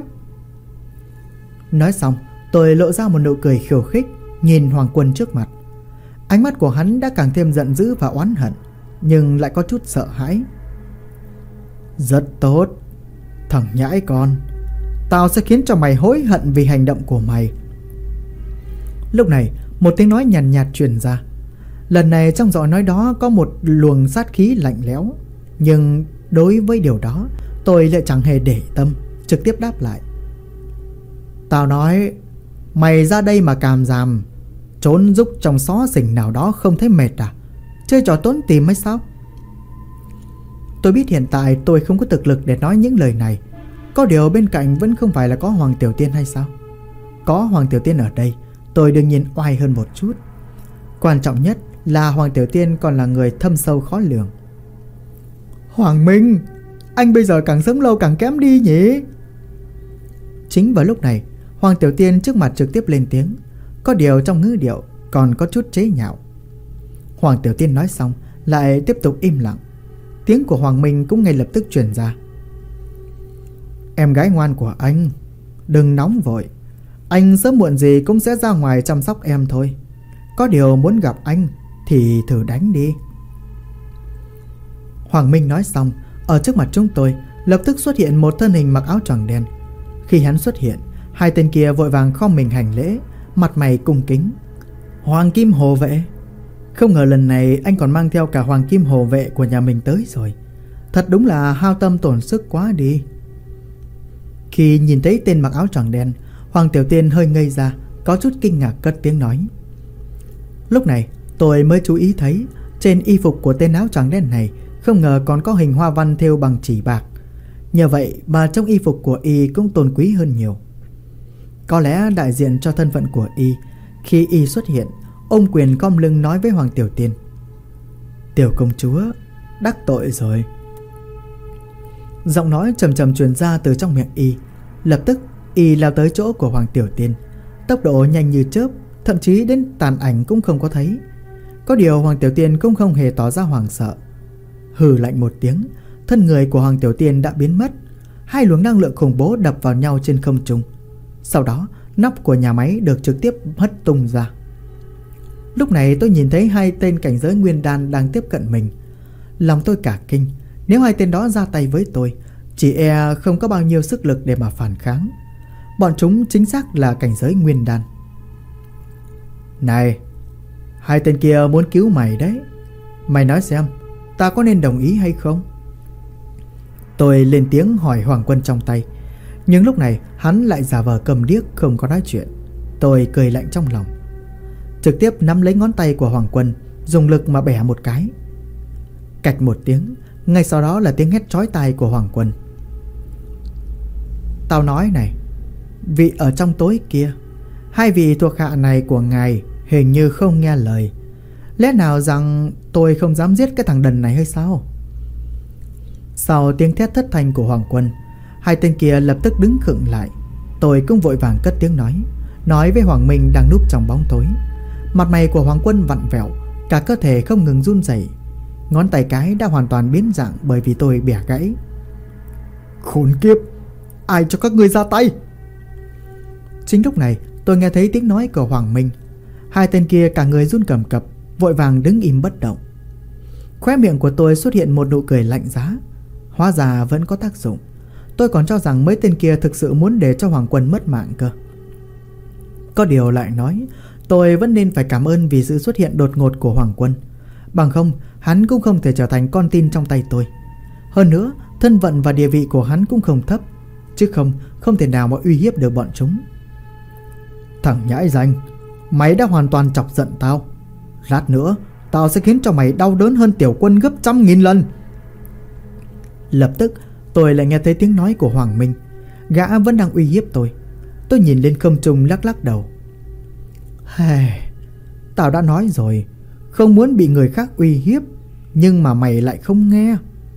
Nói xong, tôi lộ ra một nụ cười khiêu khích, nhìn Hoàng Quân trước mặt. Ánh mắt của hắn đã càng thêm giận dữ và oán hận, nhưng lại có chút sợ hãi. Rất tốt, thằng nhãi con, tao sẽ khiến cho mày hối hận vì hành động của mày. Lúc này một tiếng nói nhàn nhạt truyền ra. Lần này trong giọng nói đó có một luồng sát khí lạnh lẽo, nhưng đối với điều đó tôi lại chẳng hề để tâm, trực tiếp đáp lại. Tao nói, mày ra đây mà càm ràm, trốn rúc trong xó xỉnh nào đó không thấy mệt à? Chơi trò tốn tìm hay sao? Tôi biết hiện tại tôi không có thực lực để nói những lời này. Có điều bên cạnh vẫn không phải là có Hoàng Tiểu Tiên hay sao? Có Hoàng Tiểu Tiên ở đây, tôi đương nhiên oai hơn một chút. Quan trọng nhất là Hoàng Tiểu Tiên còn là người thâm sâu khó lường. Hoàng Minh, anh bây giờ càng sống lâu càng kém đi nhỉ? Chính vào lúc này, Hoàng Tiểu Tiên trước mặt trực tiếp lên tiếng, có điều trong ngữ điệu còn có chút chế nhạo. Hoàng Tiểu Tiên nói xong lại tiếp tục im lặng. Tiếng của Hoàng Minh cũng ngay lập tức truyền ra. Em gái ngoan của anh, đừng nóng vội, anh sớm muộn gì cũng sẽ ra ngoài chăm sóc em thôi. Có điều muốn gặp anh thì thử đánh đi. Hoàng Minh nói xong, ở trước mặt chúng tôi lập tức xuất hiện một thân hình mặc áo choàng đen. Khi hắn xuất hiện, hai tên kia vội vàng khom mình hành lễ, mặt mày cung kính. Hoàng Kim Hồ Vệ. Không ngờ lần này anh còn mang theo cả Hoàng Kim Hồ Vệ của nhà mình tới rồi. Thật đúng là hao tâm tổn sức quá đi. Khi nhìn thấy tên mặc áo choàng đen, Hoàng Tiểu Tiên hơi ngây ra, có chút kinh ngạc cất tiếng nói. Lúc này tôi mới chú ý thấy trên y phục của tên áo choàng đen này không ngờ còn có hình hoa văn thêu bằng chỉ bạc. Nhờ vậy mà trong y phục của y cũng tôn quý hơn nhiều. Có lẽ đại diện cho thân phận của y. Khi y xuất hiện, ôm quyền khom lưng nói với Hoàng Tiểu Tiên. Tiểu công chúa, đắc tội rồi. Giọng nói trầm trầm truyền ra từ trong miệng y. Lập tức y lao tới chỗ của Hoàng Tiểu Tiên, tốc độ nhanh như chớp, thậm chí đến tàn ảnh cũng không có thấy. Có điều Hoàng Tiểu Tiên cũng không hề tỏ ra hoảng sợ. Hừ lạnh một tiếng, thân người của Hoàng Tiểu Tiên đã biến mất. Hai luồng năng lượng khủng bố đập vào nhau trên không trung. Sau đó nắp của nhà máy được trực tiếp hất tung ra. Lúc này tôi nhìn thấy hai tên cảnh giới nguyên đan đang tiếp cận mình. Lòng tôi cả kinh. Nếu hai tên đó ra tay với tôi, chỉ e không có bao nhiêu sức lực để mà phản kháng. Bọn chúng chính xác là cảnh giới nguyên đan. Này, hai tên kia muốn cứu mày đấy. Mày nói xem, ta có nên đồng ý hay không? Tôi lên tiếng hỏi Hoàng Quân trong tay. Nhưng lúc này hắn lại giả vờ câm điếc không có nói chuyện. Tôi cười lạnh trong lòng, trực tiếp nắm lấy ngón tay của Hoàng Quân, dùng lực mà bẻ một cái. Cạch một tiếng, ngay sau đó là tiếng hét chói tai của Hoàng Quân. Tao nói này, vị ở trong tối kia, hai vị thuộc hạ này của ngài hình như không nghe lời. Lẽ nào rằng tôi không dám giết cái thằng đần này hay sao? Sau tiếng thét thất thanh của Hoàng Quân, hai tên kia lập tức đứng khựng lại. Tôi cũng vội vàng cất tiếng nói với Hoàng Minh đang núp trong bóng tối. Mặt mày của Hoàng Quân vặn vẹo, cả cơ thể không ngừng run rẩy. Ngón tay cái đã hoàn toàn biến dạng bởi vì tôi bẻ gãy. Khốn kiếp, ai cho các ngươi ra tay? Chính lúc này tôi nghe thấy tiếng nói của Hoàng Minh. Hai tên kia cả người run cầm cập, vội vàng đứng im bất động. Khóe miệng của tôi xuất hiện một nụ cười lạnh giá. Hóa ra vẫn có tác dụng. Tôi còn cho rằng mấy tên kia thực sự muốn để cho Hoàng Quân mất mạng cơ. Có điều lại nói, tôi vẫn nên phải cảm ơn vì sự xuất hiện đột ngột của Hoàng Quân. Bằng không, hắn cũng không thể trở thành con tin trong tay tôi. Hơn nữa, thân phận và địa vị của hắn cũng không thấp, chứ không thể nào mà uy hiếp được bọn chúng. Thằng nhãi danh, mày đã hoàn toàn chọc giận tao. Lát nữa tao sẽ khiến cho mày đau đớn hơn Tiểu Quân gấp 100.000 lần. Lập tức tôi lại nghe thấy tiếng nói của Hoàng Minh. Gã vẫn đang uy hiếp tôi. Tôi nhìn lên không trung lắc lắc đầu. Tao đã nói rồi, không muốn bị người khác uy hiếp, nhưng mà mày lại không nghe.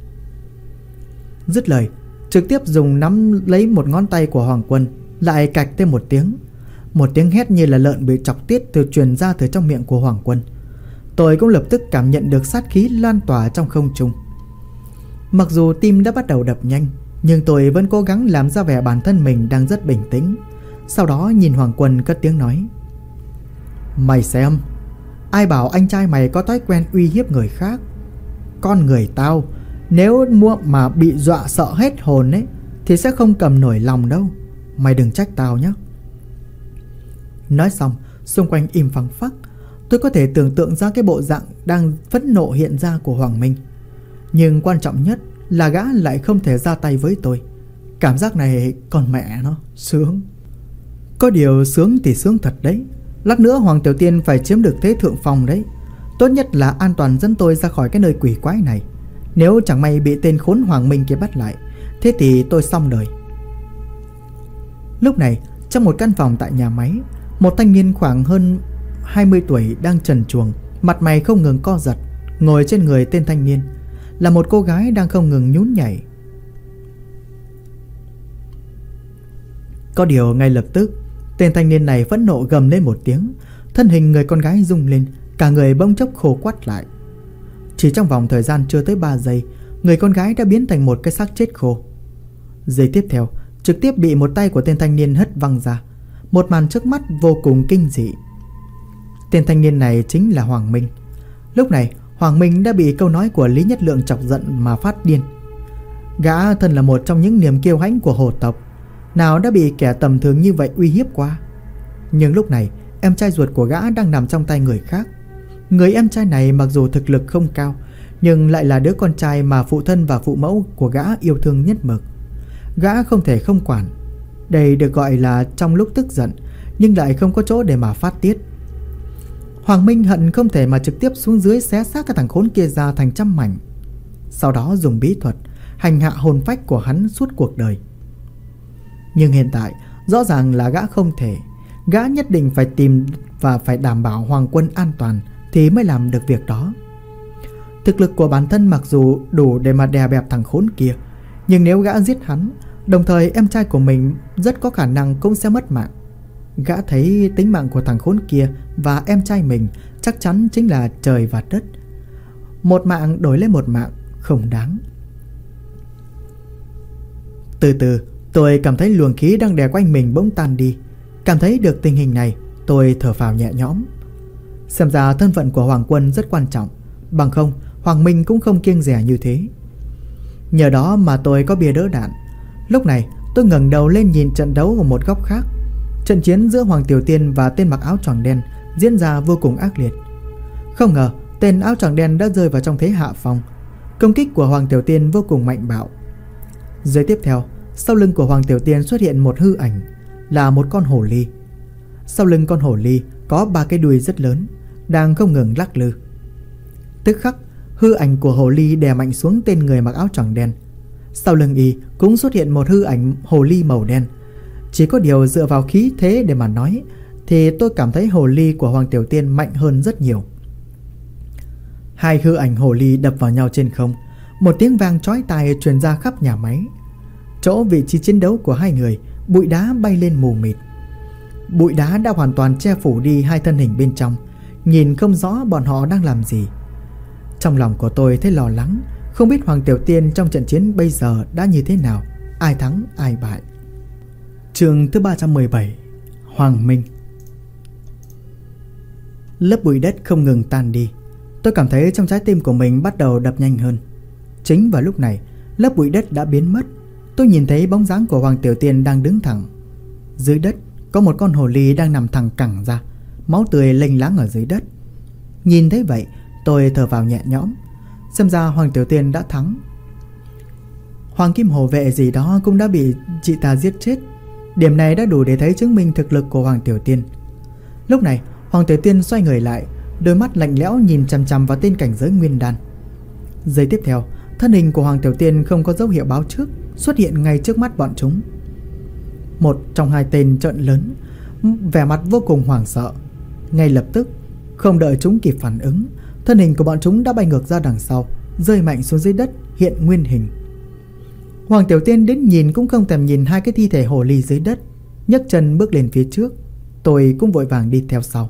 Dứt lời, trực tiếp dùng nắm lấy một ngón tay của Hoàng Quân, lại cạch thêm một tiếng. Một tiếng hét như là lợn bị chọc tiết từ truyền ra từ trong miệng của Hoàng Quân. Tôi cũng lập tức cảm nhận được sát khí lan tỏa trong không trung. Mặc dù tim đã bắt đầu đập nhanh, nhưng tôi vẫn cố gắng làm ra vẻ bản thân mình đang rất bình tĩnh. Sau đó nhìn Hoàng Quân cất tiếng nói. Mày xem, Ai bảo anh trai mày có thói quen uy hiếp người khác. Con người tao nếu mua mà bị dọa sợ hết hồn ấy thì sẽ không cầm nổi lòng đâu. Mày đừng trách tao nhé. Nói xong, xung quanh im phăng phắc. Tôi có thể tưởng tượng ra cái bộ dạng đang phẫn nộ hiện ra của Hoàng Minh. Nhưng quan trọng nhất là gã lại không thể ra tay với tôi. Cảm giác này còn mẹ nó, sướng. Có điều sướng thì sướng thật đấy. Lát nữa Hoàng Tiểu Tiên phải chiếm được thế thượng phong đấy. Tốt nhất là an toàn dẫn tôi ra khỏi cái nơi quỷ quái này. Nếu chẳng may bị tên khốn Hoàng Minh kia bắt lại, thế thì tôi xong đời. Lúc này, trong một căn phòng tại nhà máy, một thanh niên khoảng hơn 20 tuổi đang trần truồng, mặt mày không ngừng co giật. Ngồi trên người tên thanh niên là một cô gái đang không ngừng nhún nhảy. Có điều ngay lập tức, tên thanh niên này phẫn nộ gầm lên một tiếng. Thân hình người con gái rung lên, cả người bỗng chốc khô quắt lại. Chỉ trong vòng thời gian chưa tới 3 giây, người con gái đã biến thành một cái xác chết khô. Giây tiếp theo, trực tiếp bị một tay của tên thanh niên hất văng ra. Một màn trước mắt vô cùng kinh dị. Tên thanh niên này chính là Hoàng Minh. Lúc này, Hoàng Minh đã bị câu nói của Lý Nhất Lượng chọc giận mà phát điên. Gã thân là một trong những niềm kiêu hãnh của hồ tộc, nào đã bị kẻ tầm thường như vậy uy hiếp qua. Nhưng lúc này, em trai ruột của gã đang nằm trong tay người khác. Người em trai này mặc dù thực lực không cao, nhưng lại là đứa con trai mà phụ thân và phụ mẫu của gã yêu thương nhất mực. Gã không thể không quản. Đây được gọi là trong lúc tức giận, nhưng lại không có chỗ để mà phát tiết. Hoàng Minh hận không thể mà trực tiếp xuống dưới xé xác cái thằng khốn kia ra thành trăm mảnh, sau đó dùng bí thuật hành hạ hồn phách của hắn suốt cuộc đời. Nhưng hiện tại rõ ràng là gã không thể. Gã nhất định phải tìm và phải đảm bảo Hoàng Quân an toàn thì mới làm được việc đó. Thực lực của bản thân mặc dù đủ để mà đè bẹp thằng khốn kia, nhưng nếu gã giết hắn, đồng thời em trai của mình rất có khả năng cũng sẽ mất mạng. Gã thấy tính mạng của thằng khốn kia và em trai mình chắc chắn chính là trời và đất. Một mạng đổi lấy một mạng không đáng. Từ từ, tôi cảm thấy luồng khí đang đè quanh mình bỗng tan đi. Cảm thấy được tình hình này, tôi thở phào nhẹ nhõm. Xem ra thân phận của Hoàng Quân rất quan trọng, bằng không Hoàng Minh cũng không kiêng dè như thế. Nhờ đó mà tôi có bia đỡ đạn. Lúc này tôi ngẩng đầu lên nhìn trận đấu ở một góc khác. Trận chiến giữa Hoàng Tiểu Tiên và tên mặc áo choàng đen diễn ra vô cùng ác liệt. Không ngờ tên áo choàng đen đã rơi vào trong thế hạ phong. Công kích của Hoàng Tiểu Tiên vô cùng mạnh bạo. Giây tiếp theo, sau lưng của Hoàng Tiểu Tiên xuất hiện một hư ảnh, là một con hổ ly. Sau lưng con hổ ly có 3 cái đuôi rất lớn, đang không ngừng lắc lư. Tức khắc, hư ảnh của hổ ly đè mạnh xuống tên người mặc áo choàng đen. Sau lưng y cũng xuất hiện một hư ảnh hồ ly màu đen. Chỉ có điều dựa vào khí thế để mà nói thì tôi cảm thấy hồ ly của Hoàng Tiểu Tiên mạnh hơn rất nhiều. Hai hư ảnh hồ ly đập vào nhau trên không. Một tiếng vang chói tai truyền ra khắp nhà máy. Chỗ vị trí chiến đấu của hai người, bụi đá bay lên mù mịt. Bụi đá đã hoàn toàn che phủ đi hai thân hình bên trong, nhìn không rõ bọn họ đang làm gì. Trong lòng của tôi thấy lo lắng, không biết Hoàng Tiểu Tiên trong trận chiến bây giờ đã như thế nào, ai thắng ai bại. Chương thứ 317, Hoàng Minh. Lớp bụi đất không ngừng tan đi. Tôi cảm thấy trong trái tim của mình bắt đầu đập nhanh hơn. Chính vào lúc này, lớp bụi đất đã biến mất. Tôi nhìn thấy bóng dáng của Hoàng Tiểu Tiên đang đứng thẳng. Dưới đất có một con hồ ly đang nằm thẳng cẳng ra, máu tươi lênh láng ở dưới đất. Nhìn thấy vậy, tôi thở vào nhẹ nhõm. Xem ra Hoàng Tiểu Tiên đã thắng. Hoàng Kim Hổ Vệ gì đó cũng đã bị chị ta giết chết. Điểm này đã đủ để thấy chứng minh thực lực của Hoàng Tiểu Tiên. Lúc này Hoàng Tiểu Tiên xoay người lại, đôi mắt lạnh lẽo nhìn chằm chằm vào tên cảnh giới nguyên đan. Giây tiếp theo, thân hình của Hoàng Tiểu Tiên không có dấu hiệu báo trước xuất hiện ngay trước mắt bọn chúng. Một trong hai tên trợn lớn, vẻ mặt vô cùng hoảng sợ. Ngay lập tức, không đợi chúng kịp phản ứng, thân hình của bọn chúng đã bay ngược ra đằng sau, rơi mạnh xuống dưới đất, hiện nguyên hình. Hoàng Tiểu Tiên đến nhìn cũng không thèm nhìn hai cái thi thể hồ ly dưới đất, nhấc chân bước lên phía trước. Tôi cũng vội vàng đi theo sau.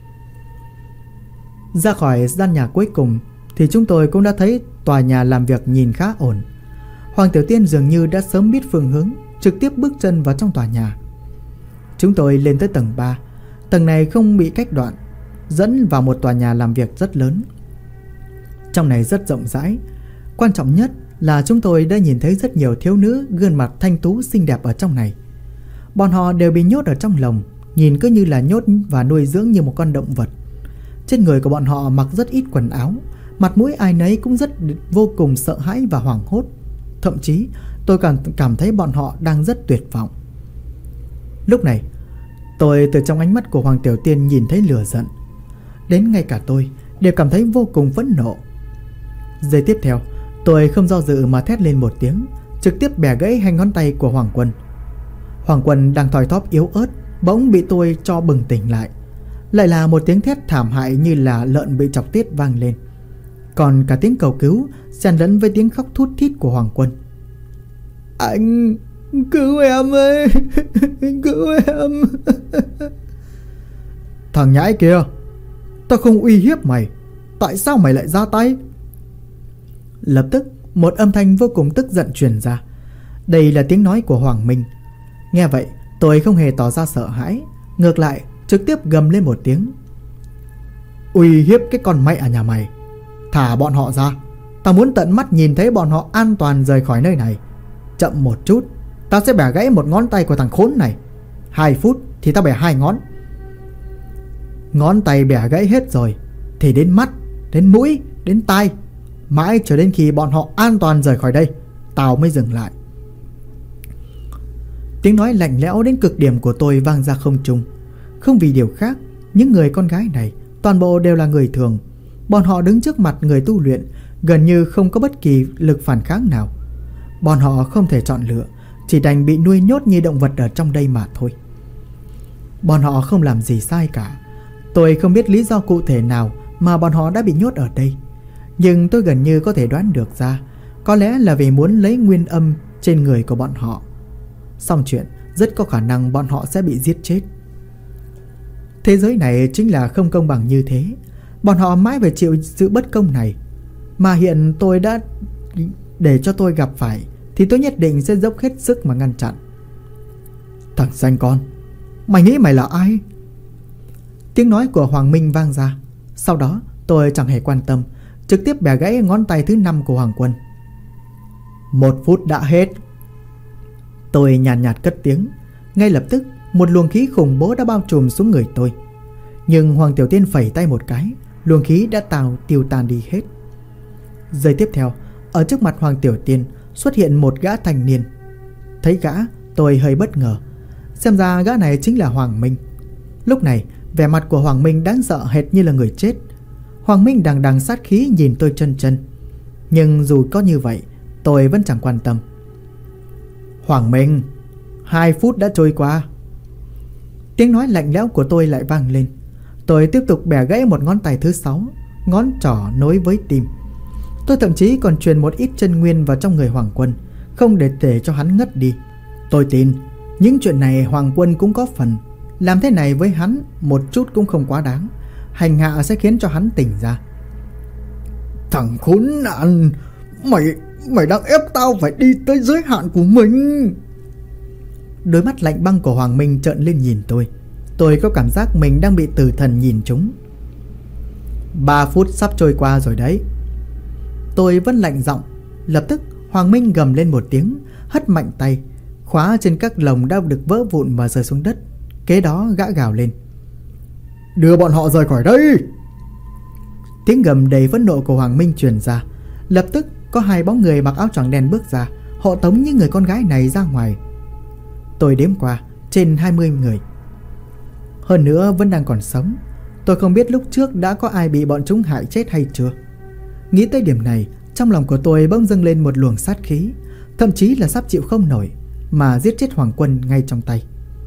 Ra khỏi gian nhà cuối cùng thì chúng tôi cũng đã thấy tòa nhà làm việc nhìn khá ổn. Hoàng Tiểu Tiên dường như đã sớm biết phương hướng, trực tiếp bước chân vào trong tòa nhà. Chúng tôi lên tới tầng 3. Tầng này không bị cách đoạn. dẫn vào một tòa nhà làm việc rất lớn. Trong này rất rộng rãi. Quan trọng nhất là chúng tôi đã nhìn thấy rất nhiều thiếu nữ gương mặt thanh tú xinh đẹp ở trong này. Bọn họ đều bị nhốt ở trong lồng, nhìn cứ như là nhốt và nuôi dưỡng như một con động vật. Trên người của bọn họ mặc rất ít quần áo, mặt mũi ai nấy cũng vô cùng sợ hãi và hoảng hốt. Thậm chí tôi cảm thấy bọn họ đang rất tuyệt vọng. Lúc này tôi từ trong ánh mắt của Hoàng Tiểu Tiên nhìn thấy lửa giận. Đến ngay cả tôi đều cảm thấy vô cùng phẫn nộ. Giây tiếp theo, tôi không do dự mà thét lên một tiếng, trực tiếp bẻ gãy hai ngón tay của Hoàng Quân. Hoàng Quân đang thoi thóp yếu ớt bỗng bị tôi cho bừng tỉnh lại. Lại là một tiếng thét thảm hại như là lợn bị chọc tiết vang lên. Còn cả tiếng cầu cứu xen lẫn với tiếng khóc thút thít của Hoàng Quân. Anh cứu em ơi, cứu em. Thằng nhãi kia, tao không uy hiếp mày, tại sao mày lại ra tay? Lập tức một âm thanh vô cùng tức giận truyền ra. Đây là tiếng nói của Hoàng Minh. Nghe vậy tôi không hề tỏ ra sợ hãi, ngược lại trực tiếp gầm lên một tiếng. Uy hiếp cái con mẹ ở nhà mày, thả bọn họ ra. Tao muốn tận mắt nhìn thấy bọn họ an toàn rời khỏi nơi này. Chậm một chút, tao sẽ bẻ gãy một ngón tay của thằng khốn này. 2 phút thì tao bẻ 2 ngón. Ngón tay bẻ gãy hết rồi thì đến mắt, đến mũi, đến tai, mãi cho đến khi bọn họ an toàn rời khỏi đây, tao mới dừng lại. Tiếng nói lạnh lẽo đến cực điểm của tôi vang ra không trung. Không vì điều khác, những người con gái này toàn bộ đều là người thường. Bọn họ đứng trước mặt người tu luyện, gần như không có bất kỳ lực phản kháng nào. Bọn họ không thể chọn lựa, chỉ đành bị nuôi nhốt như động vật ở trong đây mà thôi. Bọn họ không làm gì sai cả. Tôi không biết lý do cụ thể nào mà bọn họ đã bị nhốt ở đây, nhưng tôi gần như có thể đoán được ra. Có lẽ là vì muốn lấy nguyên âm trên người của bọn họ. Xong chuyện, rất có khả năng bọn họ sẽ bị giết chết. Thế giới này chính là không công bằng như thế. Bọn họ mãi phải chịu sự bất công này. Mà hiện tôi đã để cho tôi gặp phải, thì tôi nhất định sẽ dốc hết sức mà ngăn chặn. Thằng xanh con, mày nghĩ mày là ai? Tiếng nói của Hoàng Minh vang ra. Sau đó tôi chẳng hề quan tâm, trực tiếp bẻ gãy ngón tay thứ 5 của Hoàng Quân. 1 phút đã hết. Tôi nhàn nhạt cất tiếng. Ngay lập tức một luồng khí khủng bố đã bao trùm xuống người tôi. Nhưng Hoàng Tiểu Tiên phẩy tay một cái, luồng khí đã tiêu tan đi hết. Giây tiếp theo, ở trước mặt Hoàng Tiểu Tiên xuất hiện một gã thanh niên. Thấy gã, tôi hơi bất ngờ. Xem ra gã này chính là Hoàng Minh. Lúc này vẻ mặt của Hoàng Minh đáng sợ hệt như là người chết. Hoàng Minh đằng đằng sát khí nhìn tôi chân chân. Nhưng dù có như vậy, tôi vẫn chẳng quan tâm. Hoàng Minh, 2 phút đã trôi qua. Tiếng nói lạnh lẽo của tôi lại vang lên. Tôi tiếp tục bẻ gãy một ngón tay thứ 6, ngón trỏ nối với tim. Tôi thậm chí còn truyền một ít chân nguyên vào trong người Hoàng Quân, không để cho hắn ngất đi. Tôi tin những chuyện này Hoàng Quân cũng có phần. Làm thế này với hắn một chút cũng không quá đáng. Hành hạ sẽ khiến cho hắn tỉnh ra. Thằng khốn nạn, Mày đang ép tao phải đi tới giới hạn của mình. Đôi mắt lạnh băng của Hoàng Minh trợn lên nhìn tôi. Tôi có cảm giác mình đang bị tử thần nhìn trúng. 3 phút sắp trôi qua rồi đấy. Tôi vẫn lạnh giọng. Lập tức Hoàng Minh gầm lên một tiếng, hất mạnh tay. Khóa trên các lồng đã được vỡ vụn và rơi xuống đất. Kế đó gã gào lên. Đưa bọn họ rời khỏi đây. Tiếng gầm đầy phẫn nộ của Hoàng Minh truyền ra. Lập tức có 2 bóng người mặc áo choàng đen bước ra, hộ tống những người con gái này ra ngoài. Tôi đếm qua trên 20 người. Hơn nữa vẫn đang còn sống. Tôi không biết lúc trước đã có ai bị bọn chúng hại chết hay chưa. Nghĩ tới điểm này, trong lòng của tôi bỗng dâng lên một luồng sát khí, thậm chí là sắp chịu không nổi mà giết chết Hoàng Quân ngay trong tay.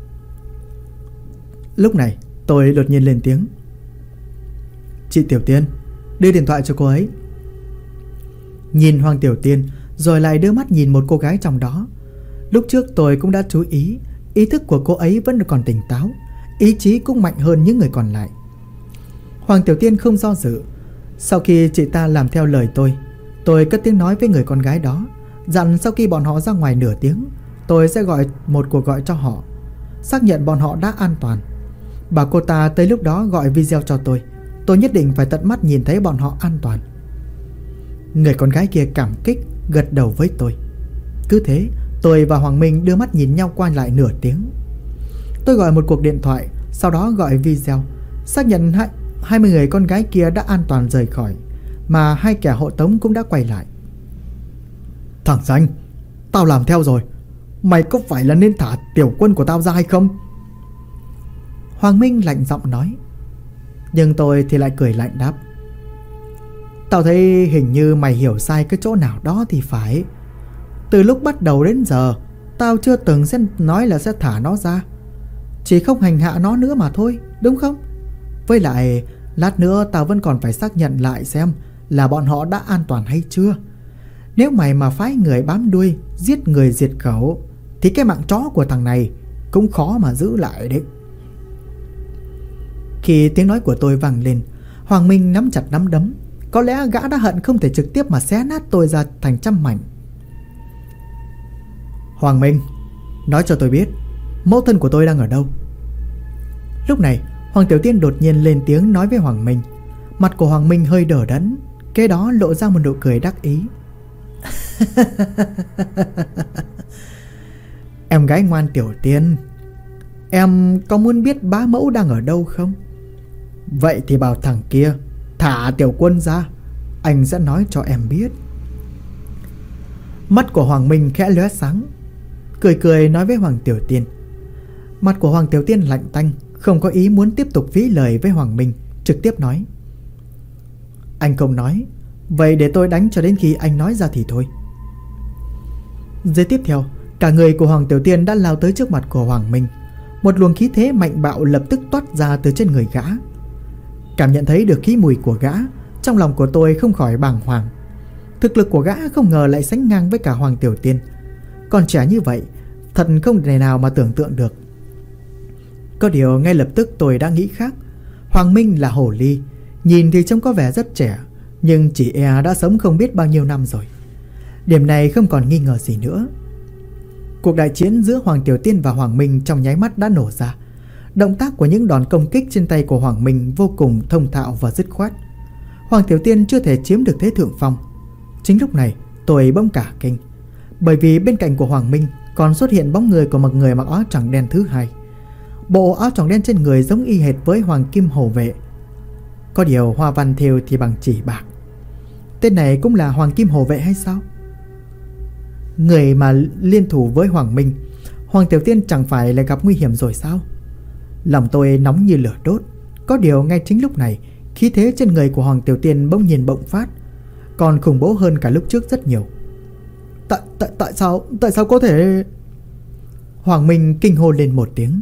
Lúc này tôi đột nhiên lên tiếng. Chị Tiểu Tiên, đưa điện thoại cho cô ấy. Nhìn Hoàng Tiểu Tiên rồi lại đưa mắt nhìn một cô gái trong đó. Lúc trước tôi cũng đã chú ý, ý thức của cô ấy vẫn còn tỉnh táo, ý chí cũng mạnh hơn những người còn lại. Hoàng Tiểu Tiên không do dự. Sau khi chị ta làm theo lời tôi cất tiếng nói với người con gái đó, dặn sau khi bọn họ ra ngoài nửa tiếng, tôi sẽ gọi một cuộc gọi cho họ, xác nhận bọn họ đã an toàn. Bảo cô ta tới lúc đó gọi video cho tôi. Tôi nhất định phải tận mắt nhìn thấy bọn họ an toàn. Người con gái kia cảm kích gật đầu với tôi. Cứ thế tôi và Hoàng Minh đưa mắt nhìn nhau qua lại nửa tiếng. Tôi gọi một cuộc điện thoại, sau đó gọi video, xác nhận 20 người con gái kia đã an toàn rời khỏi, mà 2 kẻ hộ tống cũng đã quay lại. Thằng danh, tao làm theo rồi. Mày có phải là nên thả tiểu quân của tao ra hay không? Hoàng Minh lạnh giọng nói. Nhưng tôi thì lại cười lạnh đáp. Tao thấy hình như mày hiểu sai cái chỗ nào đó thì phải. Từ lúc bắt đầu đến giờ, tao chưa từng sẽ nói là sẽ thả nó ra, chỉ không hành hạ nó nữa mà thôi, đúng không? Với lại lát nữa tao vẫn còn phải xác nhận lại xem là bọn họ đã an toàn hay chưa. Nếu mày mà phái người bám đuôi, giết người diệt khẩu, thì cái mạng chó của thằng này cũng khó mà giữ lại đấy. Khi tiếng nói của tôi vang lên, Hoàng Minh nắm chặt nắm đấm. Có lẽ gã đã hận không thể trực tiếp mà xé nát tôi ra thành trăm mảnh. Hoàng Minh, nói cho tôi biết mẫu thân của tôi đang ở đâu. Lúc này Hoàng Tiểu Tiên đột nhiên lên tiếng nói với Hoàng Minh. Mặt của Hoàng Minh hơi đờ đẫn, kế đó lộ ra một nụ cười đắc ý. Em gái ngoan Tiểu Tiên, em có muốn biết bá mẫu đang ở đâu không? Vậy thì bảo thằng kia thả tiểu quân ra, anh sẽ nói cho em biết. Mắt của Hoàng Minh khẽ lóe sáng, cười cười nói với Hoàng Tiểu Tiên. Mặt của Hoàng Tiểu Tiên lạnh tanh, không có ý muốn tiếp tục phí lời với Hoàng Minh, trực tiếp nói. Anh không nói, vậy để tôi đánh cho đến khi anh nói ra thì thôi. Giây tiếp theo, cả người của Hoàng Tiểu Tiên đã lao tới trước mặt của Hoàng Minh. Một luồng khí thế mạnh bạo lập tức toát ra từ trên người gã. Cảm nhận thấy được khí mùi của gã, trong lòng của tôi không khỏi bàng hoàng. Thực lực của gã không ngờ lại sánh ngang với cả Hoàng Tiểu Tiên. Còn trẻ như vậy, thật không thể nào mà tưởng tượng được. Có điều ngay lập tức tôi đã nghĩ khác. Hoàng Minh là hồ ly, nhìn thì trông có vẻ rất trẻ, nhưng chỉ e đã sống không biết bao nhiêu năm rồi. Điểm này không còn nghi ngờ gì nữa. Cuộc đại chiến giữa Hoàng Tiểu Tiên và Hoàng Minh trong nháy mắt đã nổ ra. Động tác của những đòn công kích trên tay của Hoàng Minh vô cùng thông thạo và dứt khoát. Hoàng Tiểu Tiên chưa thể chiếm được thế thượng phong. Chính lúc này tôi bỗng cả kinh, bởi vì bên cạnh của Hoàng Minh còn xuất hiện bóng người của một người mặc áo choàng đen thứ hai. Bộ áo choàng đen trên người giống y hệt với Hoàng Kim Hổ Vệ, có điều hoa văn thêu thì bằng chỉ bạc. Tên này cũng là Hoàng Kim Hổ Vệ hay sao? Người mà liên thủ với Hoàng Minh, Hoàng Tiểu Tiên chẳng phải lại gặp nguy hiểm rồi sao? Lòng tôi nóng như lửa đốt. Có điều ngay chính lúc này, khí thế trên người của Hoàng Tiểu Tiên bỗng nhiên bộc phát, còn khủng bố hơn cả lúc trước rất nhiều. Tại sao có thể? Hoàng Minh kinh hô lên một tiếng.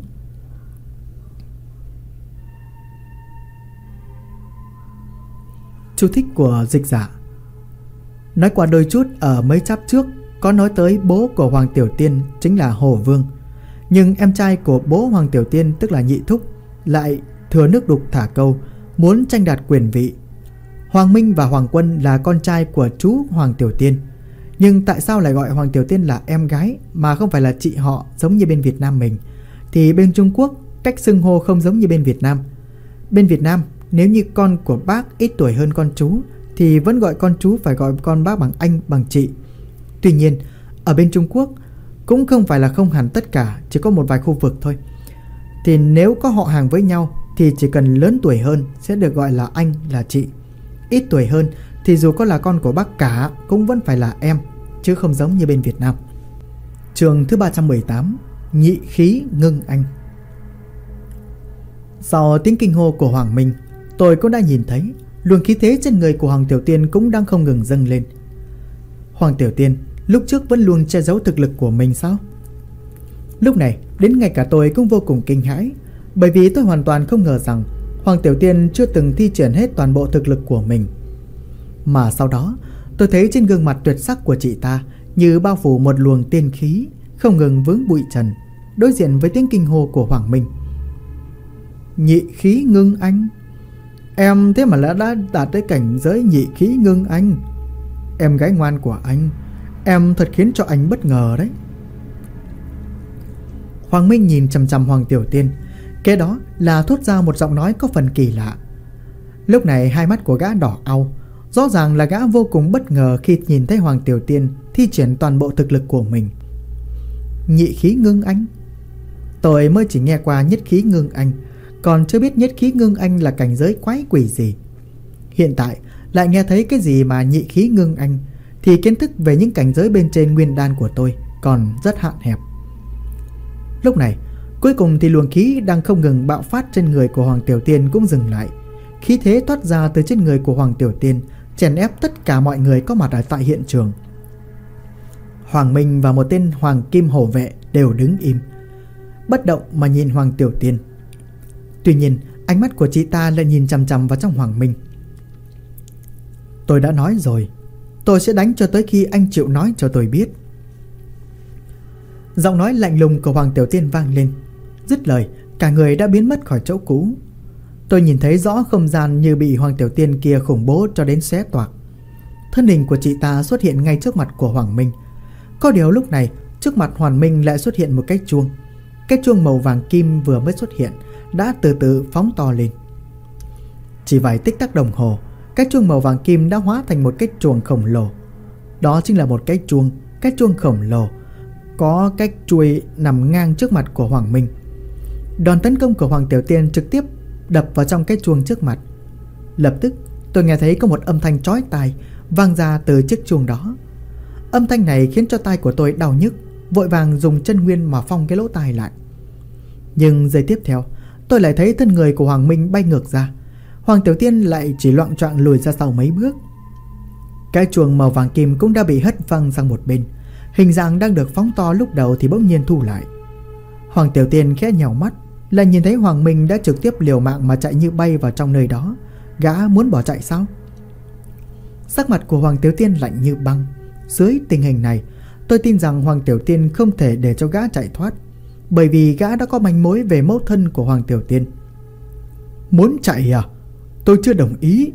Chú thích của dịch giả. Nói qua đôi chút, ở mấy chap trước có nói tới bố của Hoàng Tiểu Tiên chính là Hồ Vương, nhưng em trai của bố Hoàng Tiểu Tiên tức là Nhị Thúc lại thừa nước đục thả câu, muốn tranh đoạt quyền vị. Hoàng Minh và Hoàng Quân là con trai của chú Hoàng Tiểu Tiên, nhưng tại sao lại gọi Hoàng Tiểu Tiên là em gái mà không phải là chị họ giống như bên Việt Nam mình? Thì bên Trung Quốc cách xưng hô không giống như bên Việt Nam. Bên Việt Nam, nếu như con của bác ít tuổi hơn con chú thì vẫn gọi con chú phải gọi con bác bằng anh, bằng chị. Tuy nhiên, ở bên Trung Quốc cũng không phải là không hẳn tất cả, chỉ có một vài khu vực thôi. Thì nếu có họ hàng với nhau thì chỉ cần lớn tuổi hơn sẽ được gọi là anh, là chị. Ít tuổi hơn thì dù có là con của bác cả cũng vẫn phải là em, chứ không giống như bên Việt Nam. Chương thứ 318, nhị khí ngưng anh. Sau tiếng kinh hô của Hoàng Minh, tôi cũng đã nhìn thấy luồng khí thế trên người của Hoàng Tiểu Tiên cũng đang không ngừng dâng lên. Hoàng Tiểu Tiên lúc trước vẫn luôn che giấu thực lực của mình sao? Lúc này đến ngay cả tôi cũng vô cùng kinh hãi, bởi vì tôi hoàn toàn không ngờ rằng Hoàng Tiểu Tiên chưa từng thi triển hết toàn bộ thực lực của mình. Mà sau đó tôi thấy trên gương mặt tuyệt sắc của chị ta như bao phủ một luồng tiên khí, không ngừng vướng bụi trần, đối diện với tiếng kinh hô của Hoàng Minh. Nhị khí ngưng anh? Em thế mà đã đạt tới cảnh giới nhị khí ngưng anh. Em gái ngoan của anh, em thật khiến cho anh bất ngờ đấy. Hoàng Minh nhìn chằm chằm Hoàng Tiểu Tiên, Kế đó là thốt ra một giọng nói có phần kỳ lạ. Lúc này hai mắt của gã đỏ au. Rõ ràng là gã vô cùng bất ngờ khi nhìn thấy Hoàng Tiểu Tiên thi triển toàn bộ thực lực của mình. Nhị khí ngưng anh. Tôi mới chỉ nghe qua nhất khí ngưng anh, còn chưa biết nhất khí ngưng anh là cảnh giới quái quỷ gì. Hiện tại lại nghe thấy cái gì mà nhị khí ngưng anh, thì kiến thức về những cảnh giới bên trên nguyên đan của tôi còn rất hạn hẹp. Lúc này cuối cùng thì luồng khí đang không ngừng bạo phát trên người của Hoàng Tiểu Tiên cũng dừng lại. Khí thế thoát ra từ trên người của Hoàng Tiểu Tiên chèn ép tất cả mọi người có mặt ở tại hiện trường. Hoàng Minh và một tên Hoàng Kim Hổ Vệ đều đứng im, bất động mà nhìn Hoàng Tiểu Tiên. Tuy nhiên ánh mắt của chị ta lại nhìn chằm chằm vào trong Hoàng Minh. Tôi đã nói rồi, tôi sẽ đánh cho tới khi anh chịu nói cho tôi biết. Giọng nói lạnh lùng của Hoàng Tiểu Tiên vang lên. Dứt lời, cả người đã biến mất khỏi chỗ cũ. Tôi nhìn thấy rõ không gian như bị Hoàng Tiểu Tiên kia khủng bố cho đến xé toạc. Thân hình của chị ta xuất hiện ngay trước mặt của Hoàng Minh. Có điều lúc này trước mặt Hoàng Minh lại xuất hiện một cái chuông. Cái chuông màu vàng kim vừa mới xuất hiện đã từ từ phóng to lên. Chỉ vài tích tắc đồng hồ, cái chuông màu vàng kim đã hóa thành một cái chuông khổng lồ. Đó chính là một cái chuông khổng lồ có cái chuôi nằm ngang trước mặt của Hoàng Minh. Đòn tấn công của Hoàng Tiểu Tiên trực tiếp đập vào trong cái chuông trước mặt. Lập tức tôi nghe thấy có một âm thanh chói tai vang ra từ chiếc chuông đó. Âm thanh này khiến cho tai của tôi đau nhức, vội vàng dùng chân nguyên mà phong cái lỗ tai lại. Nhưng giây tiếp theo, tôi lại thấy thân người của Hoàng Minh bay ngược ra. Hoàng Tiểu Tiên lại chỉ loạng choạng lùi ra sau mấy bước. Cái chuông màu vàng kim cũng đã bị hất văng sang một bên. Hình dạng đang được phóng to lúc đầu thì bỗng nhiên thu lại. Hoàng Tiểu Tiên khẽ nhào mắt, lại nhìn thấy Hoàng Minh đã trực tiếp liều mạng mà chạy như bay vào trong nơi đó. Gã muốn bỏ chạy sao? Sắc mặt của Hoàng Tiểu Tiên lạnh như băng. Dưới tình hình này, tôi tin rằng Hoàng Tiểu Tiên không thể để cho gã chạy thoát, bởi vì gã đã có manh mối về mẫu thân của Hoàng Tiểu Tiên. Muốn chạy à? Tôi chưa đồng ý.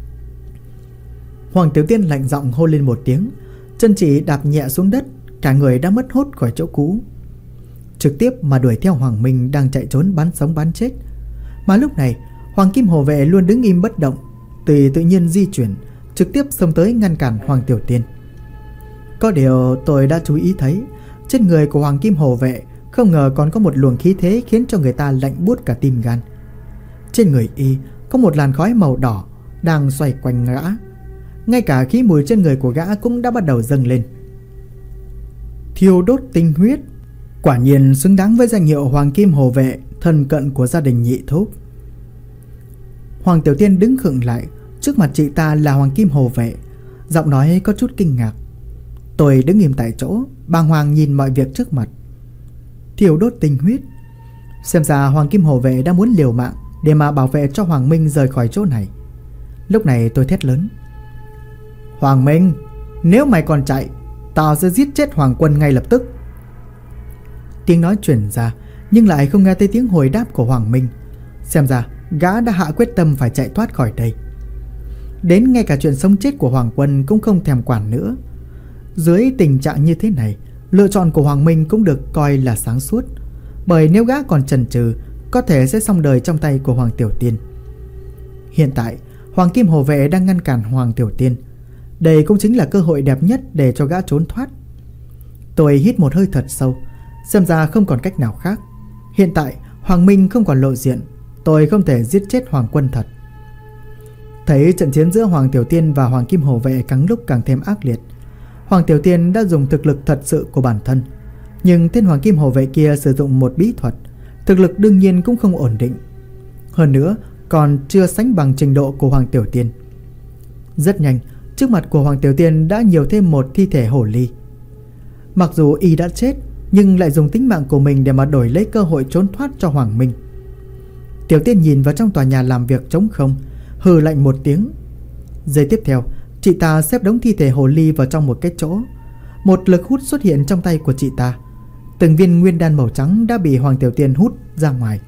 Hoàng Tiểu Tiên lạnh giọng hô lên một tiếng, chân chỉ đạp nhẹ xuống đất, cả người đã mất hút khỏi chỗ cũ, trực tiếp mà đuổi theo Hoàng Minh đang chạy trốn bắn sống bắn chết. Mà lúc này Hoàng Kim Hổ Vệ luôn đứng im bất động, tự nhiên di chuyển, trực tiếp xông tới ngăn cản Hoàng Tiểu Tiên. Có điều tôi đã chú ý thấy trên người của Hoàng Kim Hổ Vệ không ngờ còn có một luồng khí thế khiến cho người ta lạnh buốt cả tim gan. Trên người y có một làn khói màu đỏ đang xoay quanh gã. Ngay cả khí mùi trên người của gã cũng đã bắt đầu dâng lên. Thiêu đốt tinh huyết, quả nhiên xứng đáng với danh hiệu Hoàng Kim Hổ Vệ, thân cận của gia đình Nhị Thúc. Hoàng Tiểu Tiên đứng khựng lại. Trước mặt chị ta là Hoàng Kim Hổ Vệ, giọng nói có chút kinh ngạc. Tôi đứng im tại chỗ, bàng hoàng nhìn mọi việc trước mặt. Thiêu đốt tinh huyết, xem ra Hoàng Kim Hổ Vệ đã muốn liều mạng để mà bảo vệ cho Hoàng Minh rời khỏi chỗ này. Lúc này tôi thét lớn: Hoàng Minh, nếu mày còn chạy, tao sẽ giết chết Hoàng Quân ngay lập tức. Tiếng nói truyền ra, nhưng lại không nghe thấy tiếng hồi đáp của Hoàng Minh. Xem ra gã đã hạ quyết tâm phải chạy thoát khỏi đây. Đến ngay cả chuyện sống chết của Hoàng Quân cũng không thèm quản nữa. Dưới tình trạng như thế này, lựa chọn của Hoàng Minh cũng được coi là sáng suốt, bởi nếu gã còn chần chừ, có thể sẽ xong đời trong tay của Hoàng Tiểu Tiên. Hiện tại Hoàng Kim Hổ Vệ đang ngăn cản Hoàng Tiểu Tiên. Đây cũng chính là cơ hội đẹp nhất để cho gã trốn thoát. Tôi hít một hơi thật sâu. Xem ra không còn cách nào khác. Hiện tại Hoàng Minh không còn lộ diện, tôi không thể giết chết Hoàng Quân thật. Thấy trận chiến giữa Hoàng Tiểu Tiên và Hoàng Kim Hổ Vệ càng lúc càng thêm ác liệt. Hoàng Tiểu Tiên đã dùng thực lực thật sự của bản thân, nhưng tên Hoàng Kim Hổ Vệ kia sử dụng một bí thuật, thực lực đương nhiên cũng không ổn định. Hơn nữa còn chưa sánh bằng trình độ của Hoàng Tiểu Tiên. Rất nhanh, trước mặt của Hoàng Tiểu Tiên đã nhiều thêm một thi thể hổ ly. Mặc dù y đã chết, nhưng lại dùng tính mạng của mình để mà đổi lấy cơ hội trốn thoát cho Hoàng Minh. Tiểu Tiên nhìn vào trong tòa nhà làm việc trống không, hừ lạnh một tiếng. Giây tiếp theo, chị ta xếp đống thi thể hồ ly vào trong một cái chỗ. Một lực hút xuất hiện trong tay của chị ta. Từng viên nguyên đan màu trắng đã bị Hoàng Tiểu Tiên hút ra ngoài.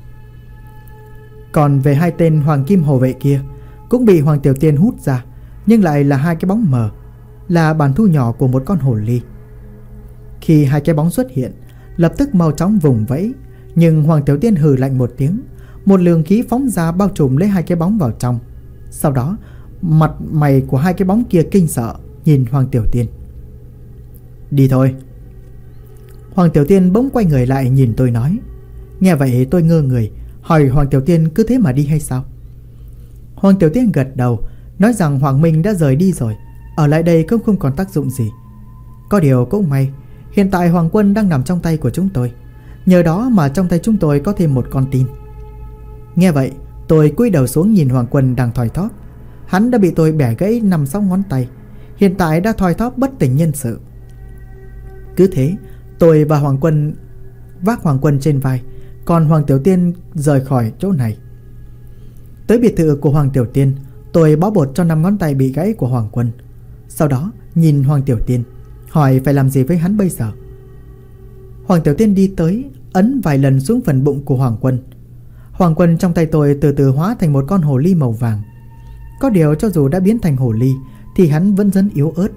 Còn về hai tên Hoàng Kim Hổ Vệ kia cũng bị Hoàng Tiểu Tiên hút ra, nhưng lại là hai cái bóng mờ, là bản thu nhỏ của một con hồ ly. Khi hai cái bóng xuất hiện, lập tức mau chóng vùng vẫy, nhưng Hoàng Tiểu Tiên hừ lạnh một tiếng, Một luồng khí phóng ra bao trùm lấy hai cái bóng vào trong. Sau đó mặt mày của hai cái bóng kia kinh sợ nhìn Hoàng Tiểu Tiên. Đi thôi. Hoàng Tiểu Tiên bỗng quay người lại nhìn tôi nói. Nghe vậy tôi ngơ người, hỏi Hoàng Tiểu Tiên cứ thế mà đi hay sao? Hoàng Tiểu Tiên gật đầu, nói rằng Hoàng Minh đã rời đi rồi, ở lại đây cũng không còn tác dụng gì. Có điều cũng may, hiện tại Hoàng Quân đang nằm trong tay của chúng tôi, nhờ đó mà trong tay chúng tôi có thêm một con tin. Nghe vậy tôi cúi đầu xuống nhìn Hoàng Quân đang thoi thóp. Hắn đã bị tôi bẻ gãy 5-6 ngón tay, hiện tại đã thoi thóp bất tỉnh nhân sự. Cứ thế tôi và Hoàng Quân vác Hoàng Quân trên vai, còn Hoàng Tiểu Tiên rời khỏi chỗ này. Tới biệt thự của Hoàng Tiểu Tiên, tôi bó bột cho 5 ngón tay bị gãy của Hoàng Quân. Sau đó nhìn Hoàng Tiểu Tiên, hỏi phải làm gì với hắn bây giờ. Hoàng Tiểu Tiên đi tới, ấn vài lần xuống phần bụng của Hoàng Quân. Hoàng Quân trong tay tôi từ từ hóa thành một con hồ ly màu vàng. Có điều cho dù đã biến thành hồ ly thì hắn vẫn rất yếu ớt.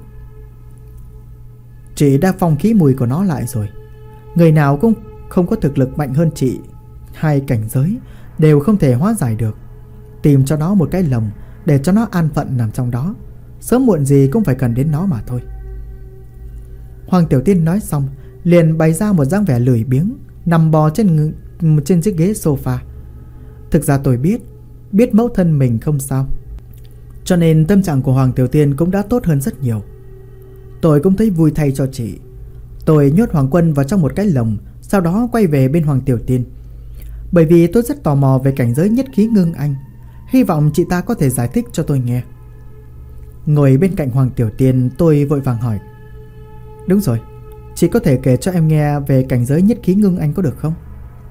Chị đã phong khí mùi của nó lại rồi. Người nào cũng không có thực lực mạnh hơn chị, 2 cảnh giới đều không thể hóa giải được. Tìm cho nó một cái lồng để cho nó an phận nằm trong đó, sớm muộn gì cũng phải cần đến nó mà thôi. Hoàng Tiểu Tiên nói xong liền bày ra một dáng vẻ lười biếng, nằm bò trên chiếc ghế sofa. Thực ra tôi biết mẫu thân mình không sao, cho nên tâm trạng của Hoàng Tiểu Tiên cũng đã tốt hơn rất nhiều. Tôi cũng thấy vui thay cho chị. Tôi nhốt Hoàng Quân vào trong một cái lồng, sau đó quay về bên Hoàng Tiểu Tiên, bởi vì tôi rất tò mò về cảnh giới nhất khí ngưng anh. Hy vọng chị ta có thể giải thích cho tôi nghe. Ngồi bên cạnh Hoàng Tiểu Tiên, tôi vội vàng hỏi. Đúng rồi, chị có thể kể cho em nghe về cảnh giới nhất khí ngưng anh có được không?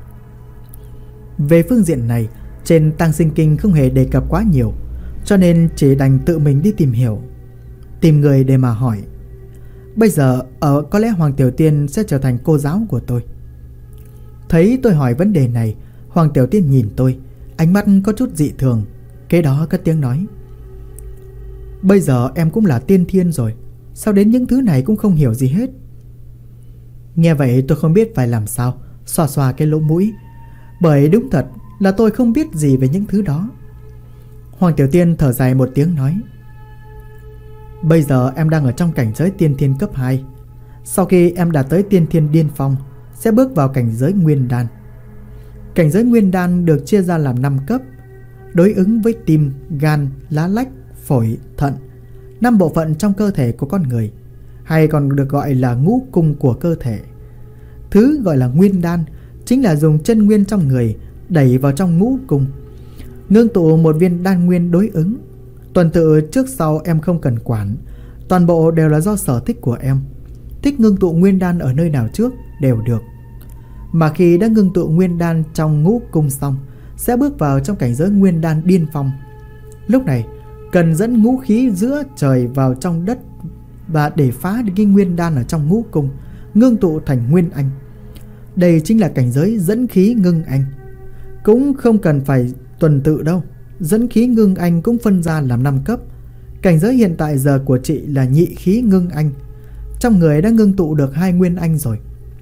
Về phương diện này, trên Tăng Sinh Kinh không hề đề cập quá nhiều, cho nên chỉ đành tự mình đi tìm hiểu, tìm người để mà hỏi. Bây giờ có lẽ Hoàng Tiểu Tiên sẽ trở thành cô giáo của tôi. Thấy tôi hỏi vấn đề này, Hoàng Tiểu Tiên nhìn tôi, ánh mắt có chút dị thường, kế đó cất tiếng nói. Bây giờ em cũng là tiên thiên rồi, sao đến những thứ này cũng không hiểu gì hết? Nghe vậy tôi không biết phải làm sao, xoa xoa cái lỗ mũi, bởi đúng thật là tôi không biết gì về những thứ đó. Hoàng Tiểu Tiên thở dài một tiếng nói. Bây giờ em đang ở trong cảnh giới tiên thiên cấp 2. Sau khi em đạt tới tiên thiên điên phong, sẽ bước vào cảnh giới nguyên đan. Cảnh giới nguyên đan được chia ra làm 5 cấp, đối ứng với tim, gan, lá lách, phổi, thận, 5 bộ phận trong cơ thể của con người, hay còn được gọi là ngũ cung của cơ thể. Thứ gọi là nguyên đan chính là dùng chân nguyên trong người đẩy vào trong ngũ cung, ngưng tụ một viên đan nguyên đối ứng. Tuần tự trước sau em không cần quản, toàn bộ đều là do sở thích của em. Thích ngưng tụ nguyên đan ở nơi nào trước đều được. Mà khi đã ngưng tụ nguyên đan trong ngũ cung xong, sẽ bước vào trong cảnh giới nguyên đan điên phong. Lúc này cần dẫn ngũ khí giữa trời vào trong đất, và để phá được cái nguyên đan ở trong ngũ cung, ngưng tụ thành nguyên anh. Đây chính là cảnh giới dẫn khí ngưng anh. Cũng không cần phải tuần tự đâu, dẫn khí ngưng anh cũng phân ra làm 5 cấp. Cảnh giới hiện tại giờ của chị là nhị khí ngưng anh, trong người đã ngưng tụ được 2 nguyên anh rồi.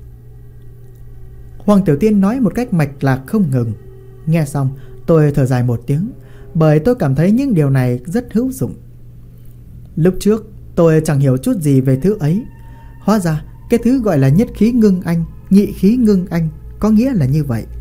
Hoàng Tiểu Tiên nói một cách mạch lạc không ngừng. Nghe xong tôi thở dài một tiếng, bởi tôi cảm thấy những điều này rất hữu dụng. Lúc trước tôi chẳng hiểu chút gì về thứ ấy, hóa ra cái thứ gọi là nhất khí ngưng anh, nhị khí ngưng anh có nghĩa là như vậy.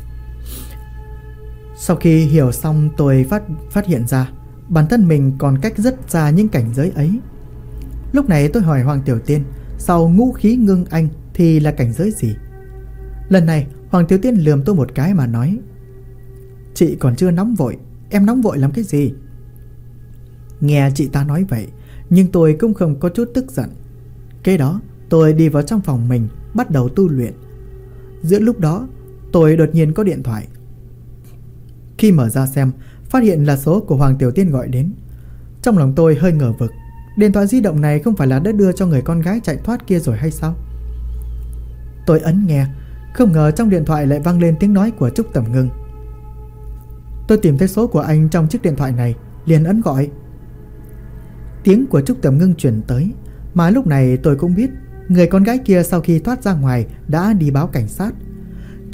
Sau khi hiểu xong, tôi phát hiện ra bản thân mình còn cách rất xa những cảnh giới ấy. Lúc này tôi hỏi Hoàng Tiểu Tiên, sau ngũ khí ngưng anh thì là cảnh giới gì? Lần này Hoàng Tiểu Tiên lườm tôi một cái mà nói. Chị còn chưa nóng vội, em nóng vội làm cái gì? Nghe chị ta nói vậy, nhưng tôi cũng không có chút tức giận. Kế đó tôi đi vào trong phòng mình, bắt đầu tu luyện. Giữa lúc đó tôi đột nhiên có điện thoại. Khi mở ra xem, phát hiện là số của Hoàng Tiểu Tiên gọi đến. Trong lòng tôi hơi ngờ vực, điện thoại di động này không phải là đã đưa cho người con gái chạy thoát kia rồi hay sao? Tôi ấn nghe, không ngờ trong điện thoại lại vang lên tiếng nói của Trúc Tầm Ngưng. Tôi tìm thấy số của anh trong chiếc điện thoại này, liền ấn gọi. Tiếng của Trúc Tầm Ngưng truyền tới, mà lúc này tôi cũng biết người con gái kia sau khi thoát ra ngoài đã đi báo cảnh sát.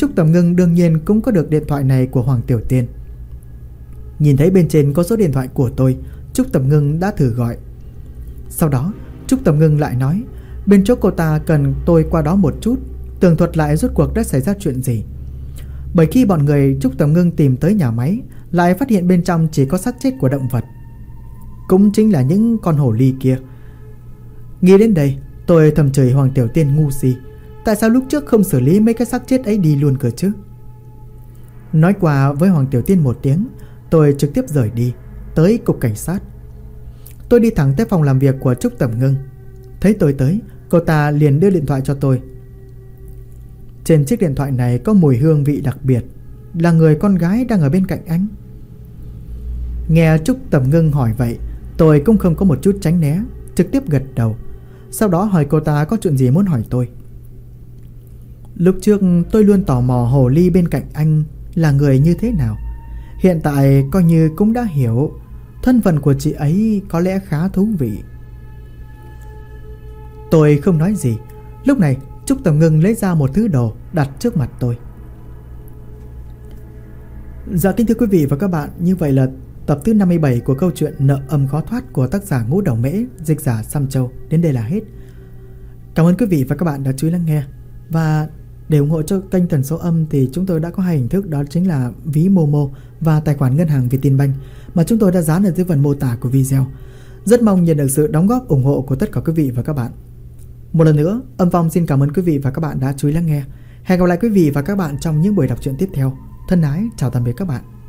Trúc Tầm Ngưng đương nhiên cũng có được điện thoại này của Hoàng Tiểu Tiên. Nhìn thấy bên trên có số điện thoại của tôi, Trúc Tầm Ngưng đã thử gọi. Sau đó Trúc Tầm Ngưng lại nói bên chỗ cô ta cần tôi qua đó một chút, tường thuật lại rốt cuộc đã xảy ra chuyện gì. Bởi khi bọn người Trúc Tầm Ngưng tìm tới nhà máy, lại phát hiện bên trong chỉ có xác chết của động vật, cũng chính là những con hổ ly kia. Nghĩ đến đây, tôi thầm chửi Hoàng Tiểu Tiên ngu si. Tại sao lúc trước không xử lý mấy cái xác chết ấy đi luôn cơ chứ? Nói qua với Hoàng Tiểu Tiên một tiếng, tôi trực tiếp rời đi, tới cục cảnh sát. Tôi đi thẳng tới phòng làm việc của Trúc Tầm Ngưng. Thấy tôi tới, cô ta liền đưa điện thoại cho tôi. Trên chiếc điện thoại này có mùi hương vị đặc biệt, là người con gái đang ở bên cạnh anh. Nghe Trúc Tầm Ngưng hỏi vậy, tôi cũng không có một chút tránh né, trực tiếp gật đầu. Sau đó hỏi cô ta có chuyện gì muốn hỏi tôi. Lúc trước tôi luôn tò mò hồ ly bên cạnh anh là người như thế nào. Hiện tại coi như cũng đã hiểu, thân phận của chị ấy có lẽ khá thú vị. Tôi không nói gì. Lúc này Trúc Tầm Ngưng lấy ra một thứ đồ đặt trước mặt tôi. Dạ kính thưa quý vị và các bạn, như vậy là tập thứ 57 của câu chuyện Nợ Âm Khó Thoát của tác giả Ngũ Đầu Mễ, dịch giả Sam Châu đến đây là hết. Cảm ơn quý vị và các bạn đã chú ý lắng nghe. Và để ủng hộ cho kênh Tần Số Âm thì chúng tôi đã có hai hình thức, đó chính là ví Momo và tài khoản ngân hàng Vietinbank mà chúng tôi đã dán ở dưới phần mô tả của video. Rất mong nhận được sự đóng góp ủng hộ của tất cả quý vị và các bạn. Một lần nữa, Âm Phong xin cảm ơn quý vị và các bạn đã chú ý lắng nghe. Hẹn gặp lại quý vị và các bạn trong những buổi đọc truyện tiếp theo. Thân ái chào tạm biệt các bạn.